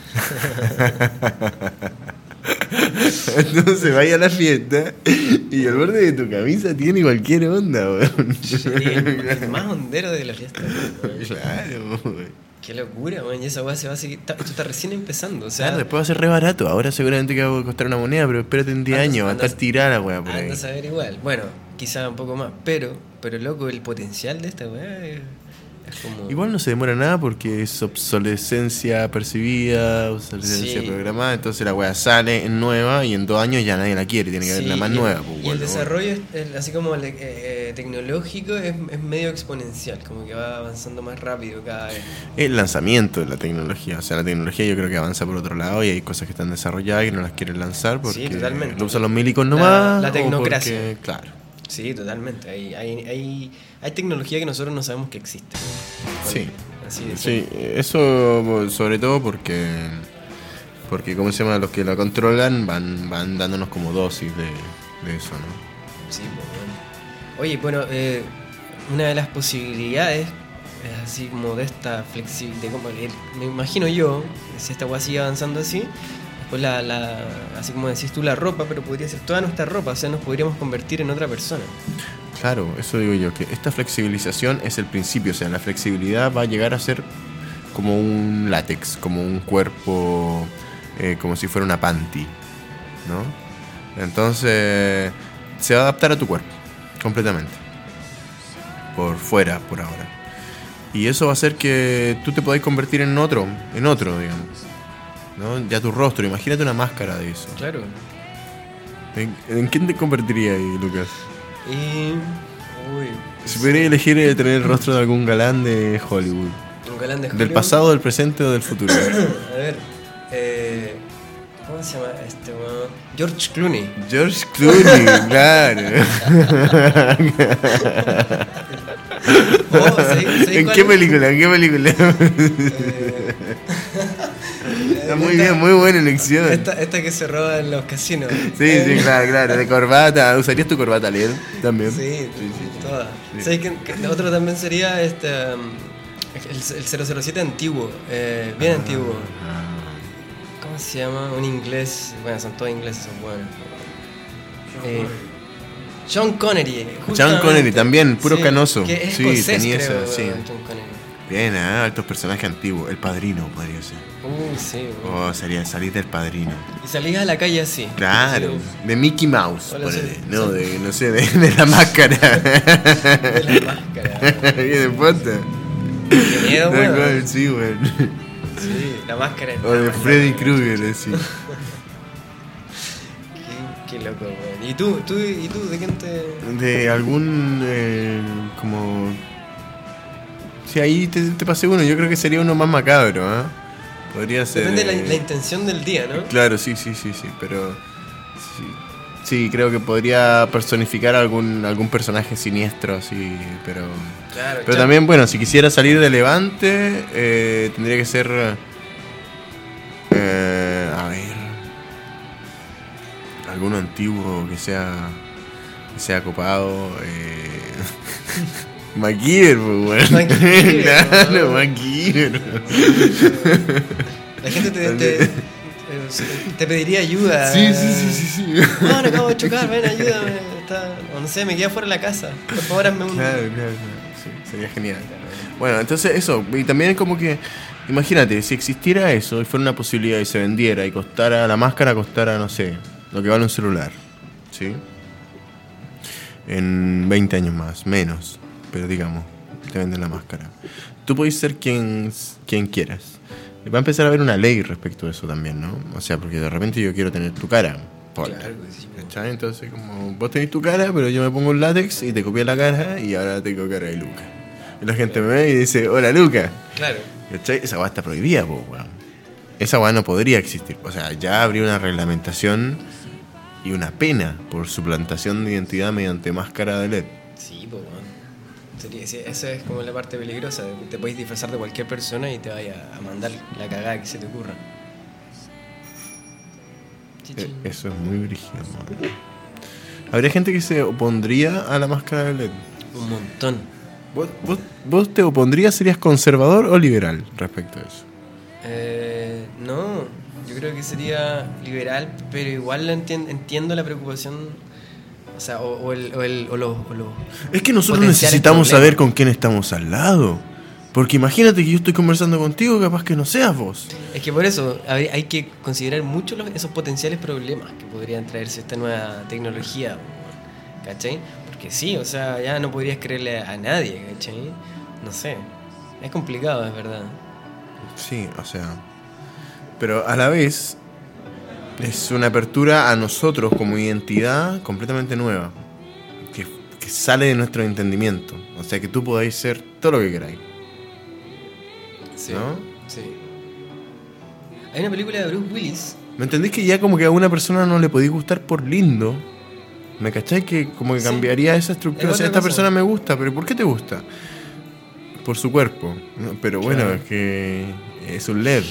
Entonces vaya a la fiesta y el borde de tu camisa tiene cualquier onda, weón. Sí, el más hondero de la fiesta. Claro, weón. Qué locura, man. Y esa weá se va a seguir. Esto está recién empezando. O sea, claro, después va a ser re barato. Ahora seguramente que va a costar una moneda, pero espérate en diez años, va a estar tirada la weá por ahí. Andas a ver igual. Bueno, quizá un poco más. Pero, pero loco, el potencial de esta weá es, es como. Igual no se demora nada porque es obsolescencia percibida, obsolescencia Sí. programada. Entonces la weá sale en nueva y en dos años ya nadie la quiere. Tiene que haber Sí, la más y el- nueva. Pues, y bueno, el desarrollo, es- el- así como el, eh, eh, tecnológico, es, es medio exponencial. Como que va avanzando más rápido cada vez. el lanzamiento de la tecnología. O sea, la tecnología yo creo que avanza por otro lado y hay cosas que están desarrolladas y no las quieren lanzar porque Sí, totalmente. lo usan los milicos La- nomás. la o tecnocracia. porque, claro. Sí, totalmente. Hay, hay, hay, hay tecnología que nosotros no sabemos que existe. Sí. Así de Sí, eso sobre todo porque, porque ¿cómo se llama? Los que la controlan van, van dándonos como dosis de, de eso, ¿no? Sí, pues, bueno. Oye, bueno, eh, una de las posibilidades es así como de esta flexibilidad, como que me imagino yo, si esta weá sigue avanzando así, después la, la, así como decís tú, la ropa, pero podría ser toda nuestra ropa, o sea, nos podríamos convertir en otra persona. Claro, eso digo yo, que esta flexibilización es el principio, o sea, la flexibilidad va a llegar a ser como un látex, como un cuerpo, eh, como si fuera una panty, ¿no? Entonces, se va a adaptar a tu cuerpo, completamente, por fuera, por ahora. Y eso va a hacer que tú te podáis convertir en otro, en otro, digamos, ¿no? Ya tu rostro, imagínate una máscara de eso. Claro. ¿En, en quién te convertirías ahí, Lucas? Y. Uy. Si pudieras elegir eh, tener el rostro de algún galán de Hollywood. Un galán de Del Hollywood. pasado, del presente o del futuro. A ver, eh, ¿cómo se llama este weón? George Clooney. George Clooney, claro. Oh, ¿sabes- sabes ¿En cuál qué es? película? ¿En qué película? Está muy bien, muy buena elección. Esta, esta que se roba en los casinos. Sí, sí, claro, claro. De corbata. ¿Usarías tu corbata, Led? También. Sí, toda. ¿Sabes qué? Que el otro también sería este um, el, el cero cero siete antiguo, eh, bien antiguo. ¿Cómo se llama? Un inglés. Bueno, son todos ingleses, son buenos. Eh, Sean Connery. Sean justamente. Connery también, puro Sí, canoso. que es Sí, escocés, tenía creo, esa, sí. Sean Connery. Bien, ah, altos personajes antiguos. El Padrino podría ser. Uy, sí. Oh, sería salir del Padrino. Y salís a la calle así. Claro, Sí. de Mickey Mouse, Hola, ponele. sí, no, sí. de, no sé, de, de la máscara. De la máscara. Viene posta. Qué miedo, Tal weón. cual, sí, weón. Sí, la máscara. O de Freddy Krueger, así. Qué, qué loco, weón. ¿Y tú, tú, y tú, de quién te...? De algún, eh, como... Sí, ahí te, te pasé uno. Yo creo que sería uno más macabro, ¿eh? Podría ser. Depende de eh... la, la intención del día, ¿no? Claro, sí, sí, sí, sí. Pero. Sí, sí creo que podría personificar algún algún personaje siniestro, así. Pero. Claro, pero ya. también, bueno, si quisiera salir de Levante, eh, tendría que ser. Eh, a ver. Alguno antiguo que sea. Que sea copado. Eh. MacGyver, pues, weón. Claro, MacGyver. La gente te, te, te pediría ayuda. Sí, sí, sí, sí, sí. No, no acabo de chocar, ven, ayúdame. Está, o no sé, me quedé fuera de la casa. Por favor, hazme un. Claro, claro, claro. Sí, sería genial. Bueno, entonces eso. Y también como que. Imagínate, si existiera eso y fuera una posibilidad y se vendiera y costara. La máscara costara, no sé, lo que vale un celular. ¿Sí? En veinte años más, menos. Pero digamos, te venden la máscara. Tú podés ser quien, quien quieras. Va a empezar a haber una ley respecto a eso también, ¿no? O sea, porque de repente yo quiero tener tu cara. Claro, sí. ¿Cachai? Entonces, como vos tenés tu cara, pero yo me pongo un látex y te copié la cara y ahora tengo cara de Luca. Y la gente me ve y dice, hola Luca. Claro. ¿Cachai? Esa weá está prohibida, po, weón. Esa weá no podría existir. O sea, ya habría una reglamentación y una pena por suplantación de identidad mediante máscara de L E D. Sí, pues, weón. Sería, sí, esa es como la parte peligrosa. Te podéis disfrazar de cualquier persona y te vaya a mandar la cagada que se te ocurra. Eh, eso es muy brígido, ¿no? ¿Habría gente que se opondría a la máscara de L E D? Un montón. ¿Vos, vos, vos te opondrías? ¿Serías conservador o liberal respecto a eso? Eh, no, yo creo que sería liberal, pero igual enti- entiendo la preocupación. O sea, o, o, el, o, el, o, los, o los Es que nosotros necesitamos problemas. saber con quién estamos al lado. Porque imagínate que yo estoy conversando contigo, capaz que no seas vos. Es que por eso hay, hay que considerar mucho los, esos potenciales problemas que podrían traerse esta nueva tecnología, ¿cachai? Porque sí, o sea, ya no podrías creerle a nadie, ¿cachai? No sé, es complicado, es verdad. Sí, o sea... Pero a la vez... Es una apertura a nosotros como identidad completamente nueva, que, que sale de nuestro entendimiento. O sea, que tú podáis ser todo lo que queráis. Sí, ¿no? Sí. Hay una película de Bruce Willis. ¿Me entendés que ya como que a una persona no le podéis gustar por lindo? ¿Me cachai? Que como que cambiaría sí. esa estructura. O sea, esta persona me gusta, pero ¿por qué te gusta? Por su cuerpo. ¿No? Pero bueno, claro. Es que es un L E D.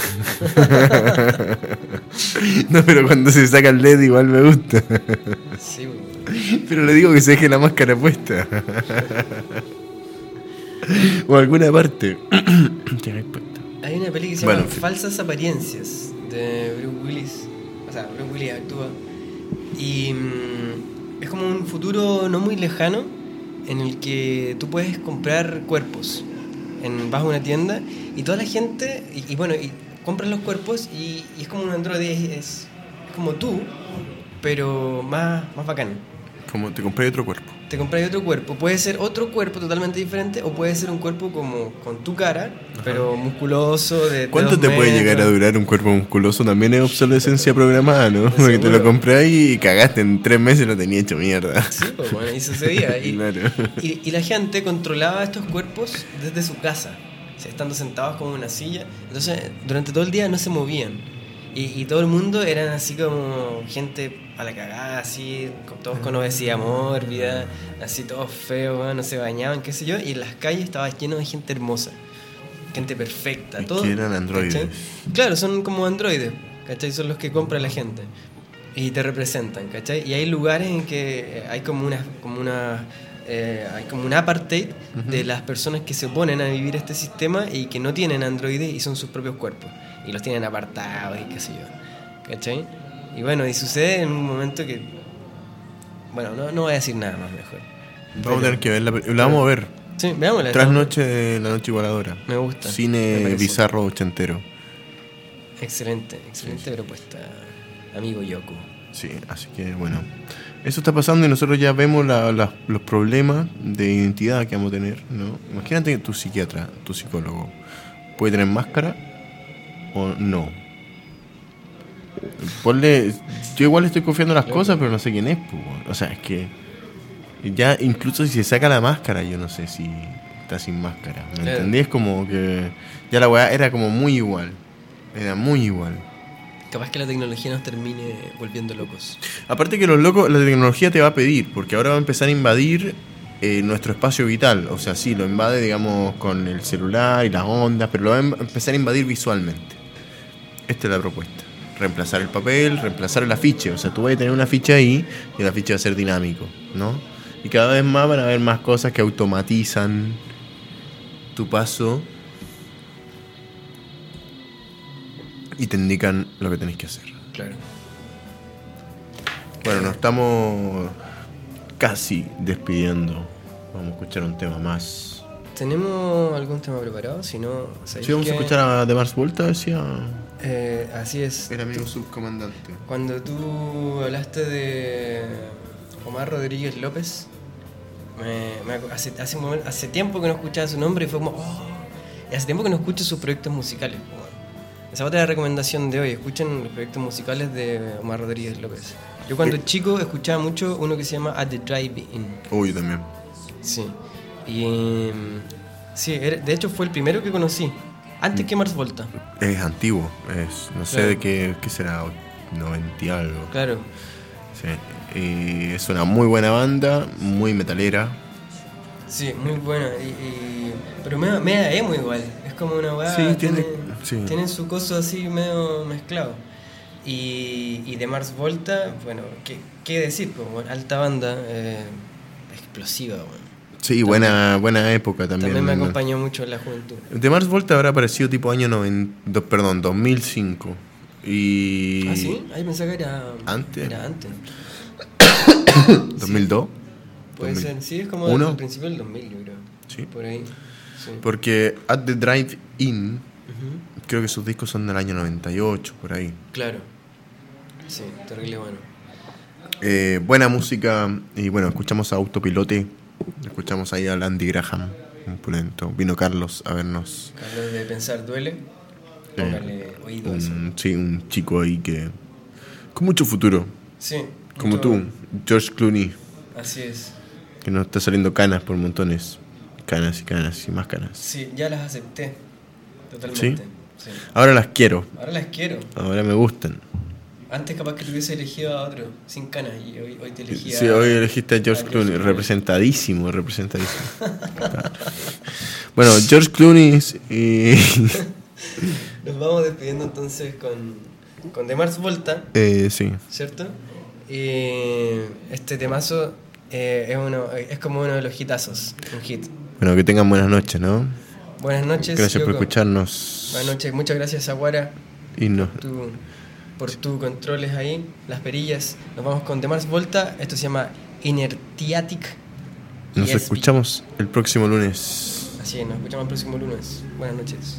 No, pero cuando se saca el L E D igual me gusta. Sí, pero le digo que se deje la máscara puesta. O alguna parte. Hay una peli que se bueno, llama Falsas Apariencias de Bruce Willis. O sea, Bruce Willis actúa. Y mmm, es como un futuro no muy lejano en el que tú puedes comprar cuerpos. En, vas a una tienda y toda la gente, y, y bueno, y compras los cuerpos y, y es como un androide, es, es como tú, pero más, más bacán. Como te compré otro cuerpo. Te compré otro cuerpo. Puede ser otro cuerpo totalmente diferente o puede ser un cuerpo como con tu cara, ajá, pero musculoso. De, ¿Cuánto de te puede llegar a durar un cuerpo musculoso? También es obsolescencia programada, ¿no? Porque te lo compré y cagaste en tres meses y lo tenía hecho mierda. Sí, pues bueno, y sucedía. Y, claro. y, y la gente controlaba estos cuerpos desde su casa, o sea, estando sentados como en una silla. Entonces, durante todo el día no se movían. Y, y todo el mundo eran así como gente a la cagada, así, todos con obesidad mórbida, así todos feos, no se bañaban, qué sé yo, y en las calles estaba lleno de gente hermosa, gente perfecta, todo. Que eran androides. ¿cachai? Claro, son como androides, ¿cachai? Son los que compra la gente y te representan, ¿cachai? Y hay lugares en que hay como una, como una eh, hay como un apartheid uh-huh. de las personas que se oponen a vivir este sistema y que no tienen androides y son sus propios cuerpos. Y los tienen apartados y qué sé yo, ¿cachai? Y bueno, y sucede en un momento que... Bueno, no, no voy a decir nada más mejor. Vamos pero, a tener que verla. La vamos a ver. Sí, veámosla. Trasnoche de La Noche Igualadora. Me gusta. Cine me bizarro ochentero. Excelente, excelente sí, sí. propuesta, amigo Yoko. Sí, así que bueno. Eso está pasando y nosotros ya vemos la, la, los problemas de identidad que vamos a tener, ¿no? Imagínate que tu psiquiatra, tu psicólogo, puede tener máscara o no. Ponle, yo igual estoy confiando en las cosas, pero no sé quién es, pues. O sea, es que ya incluso si se saca la máscara, yo no sé si está sin máscara. ¿Me Claro. entendí? Es como que ya la weá era como muy igual. Era muy igual. Capaz que la tecnología nos termine volviendo locos. Aparte que los locos, la tecnología te va a pedir, porque ahora va a empezar a invadir eh, nuestro espacio vital. O sea, sí, lo invade, digamos, con el celular y las ondas, pero lo va a em- empezar a invadir visualmente. Esta es la propuesta. Reemplazar el papel, reemplazar el afiche. O sea, tú vas a tener un afiche ahí y el afiche va a ser dinámico, ¿no? Y cada vez más van a haber más cosas que automatizan tu paso y te indican lo que tenés que hacer. Claro. Bueno, nos estamos casi despidiendo. Vamos a escuchar un tema más. ¿Tenemos algún tema preparado? Si no, ¿sabéis Si vamos qué? a escuchar a The Mars Volta, decía Eh, así es. el amigo subcomandante. Cuando tú hablaste de Omar Rodríguez López, me, me acu- hace, hace, un momento- hace tiempo que no escuchaba su nombre y fue como, oh, y hace tiempo que no escucho sus proyectos musicales. Bueno, esa es otra recomendación de hoy, escuchen los proyectos musicales de Omar Rodríguez López. Yo cuando chico escuchaba mucho uno que se llama At the Drive-In. Uy, también. Sí. Y mm, sí, era- de hecho fue el primero que conocí, antes que Mars Volta. Es antiguo, es, no sé Claro. de qué, qué será, noventa y algo. Claro. Sí. Y es una muy buena banda, muy metalera. Sí, muy buena. Y, y- pero medio, medio emo igual. Es como una weá. Sí, tiene- tiene, sí. tienen su coso así medio mezclado. Y, y de Mars Volta, bueno, ¿qué, qué decir? Pues, bueno, alta banda, eh, explosiva. Bueno. Sí, buena, buena época también. También me acompañó mucho en la juventud. The Mars Volta habrá aparecido tipo año noventa, perdón, dos mil cinco. Y... ¿Ah, sí? Ahí pensaba que era ¿Antes? Era antes. ¿dos mil dos? Puede dos mil ser, sí, es como uno. al principio del dos mil, yo creo. Sí. Por ahí. Sí. Porque At the Drive-In, Ujú. creo que sus discos son del año noventa y ocho, por ahí. Claro. Sí, terrible bueno. Eh, buena música. Y bueno, escuchamos a Autopilote. Escuchamos ahí al Andy Graham, un pulento. Vino Carlos a vernos. Carlos de Pensar Duele. Póngale oído a eso. Un, sí, un chico ahí que... con mucho futuro. Sí. Como mucho- tú, George Clooney. Así es. Que nos está saliendo canas por montones. Canas y canas y más canas. Sí, ya las acepté. Totalmente. ¿Sí? Sí. Ahora las quiero. Ahora las quiero. Ahora me gustan. Antes capaz que te hubiese elegido a otro, sin canas, y hoy, hoy te elegí a... Sí, hoy elegiste a George a Clooney. Clooney. Representadísimo, representadísimo. Claro. Bueno, George Clooney y... Nos vamos despidiendo entonces con, con The Mars Volta, eh, sí. ¿cierto? Y este temazo eh, es, uno, es como uno de los hitazos, un hit. Bueno, que tengan buenas noches, ¿no? Buenas noches, Gracias por Yoko. escucharnos. Buenas noches, muchas gracias, Aguara. Y no. Por tu, por tu controles ahí, las perillas. Nos vamos con The Mars Volta. Esto se llama Inertiatic. Nos E S B. escuchamos el próximo lunes. Así es, nos escuchamos el próximo lunes. Buenas noches.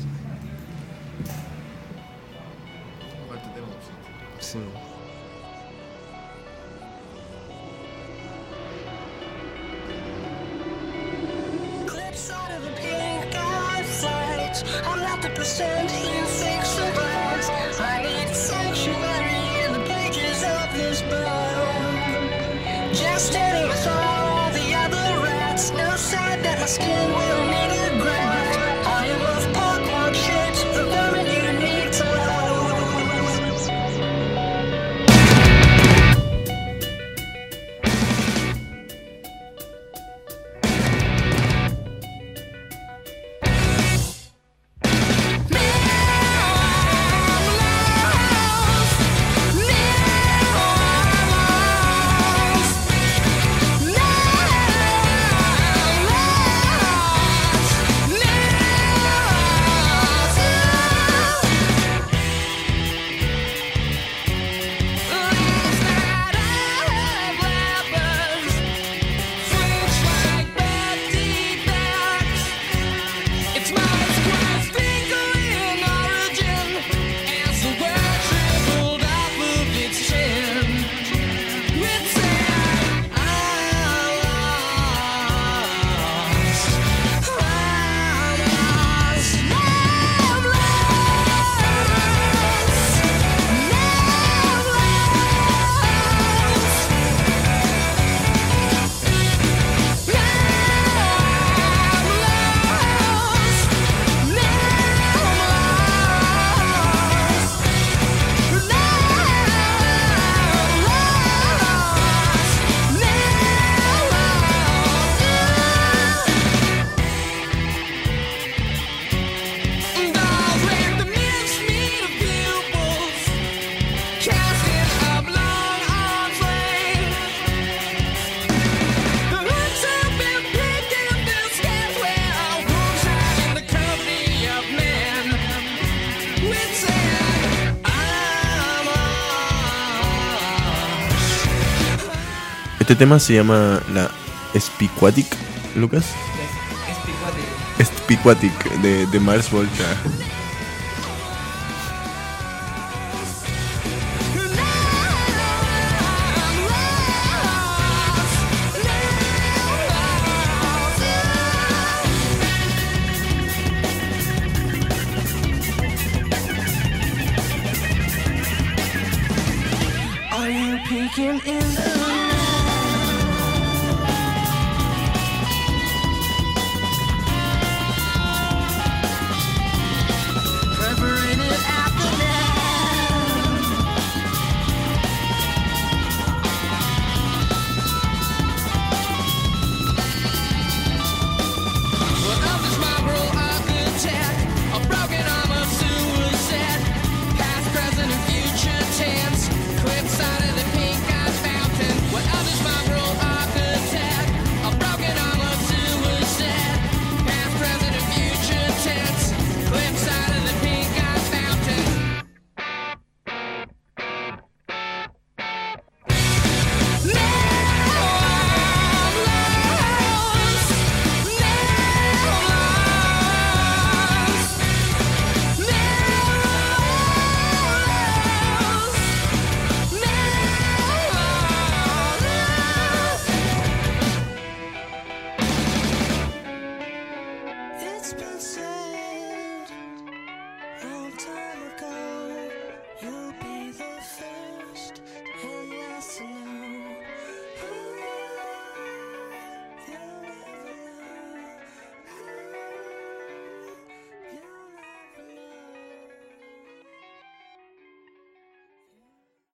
Sí. Clips out of the pink eyesight. I'm not the percent you think survives. I need sanctuary in the pages of this book. Just standing with all the other rats. No sign that my skin will need a graft. I am of pockmarked shit, the vermin you need to lose. Man. Este tema se llama la Espiquatic, Lucas. Espiquatic de, de Mars Volta. Are you peeking in the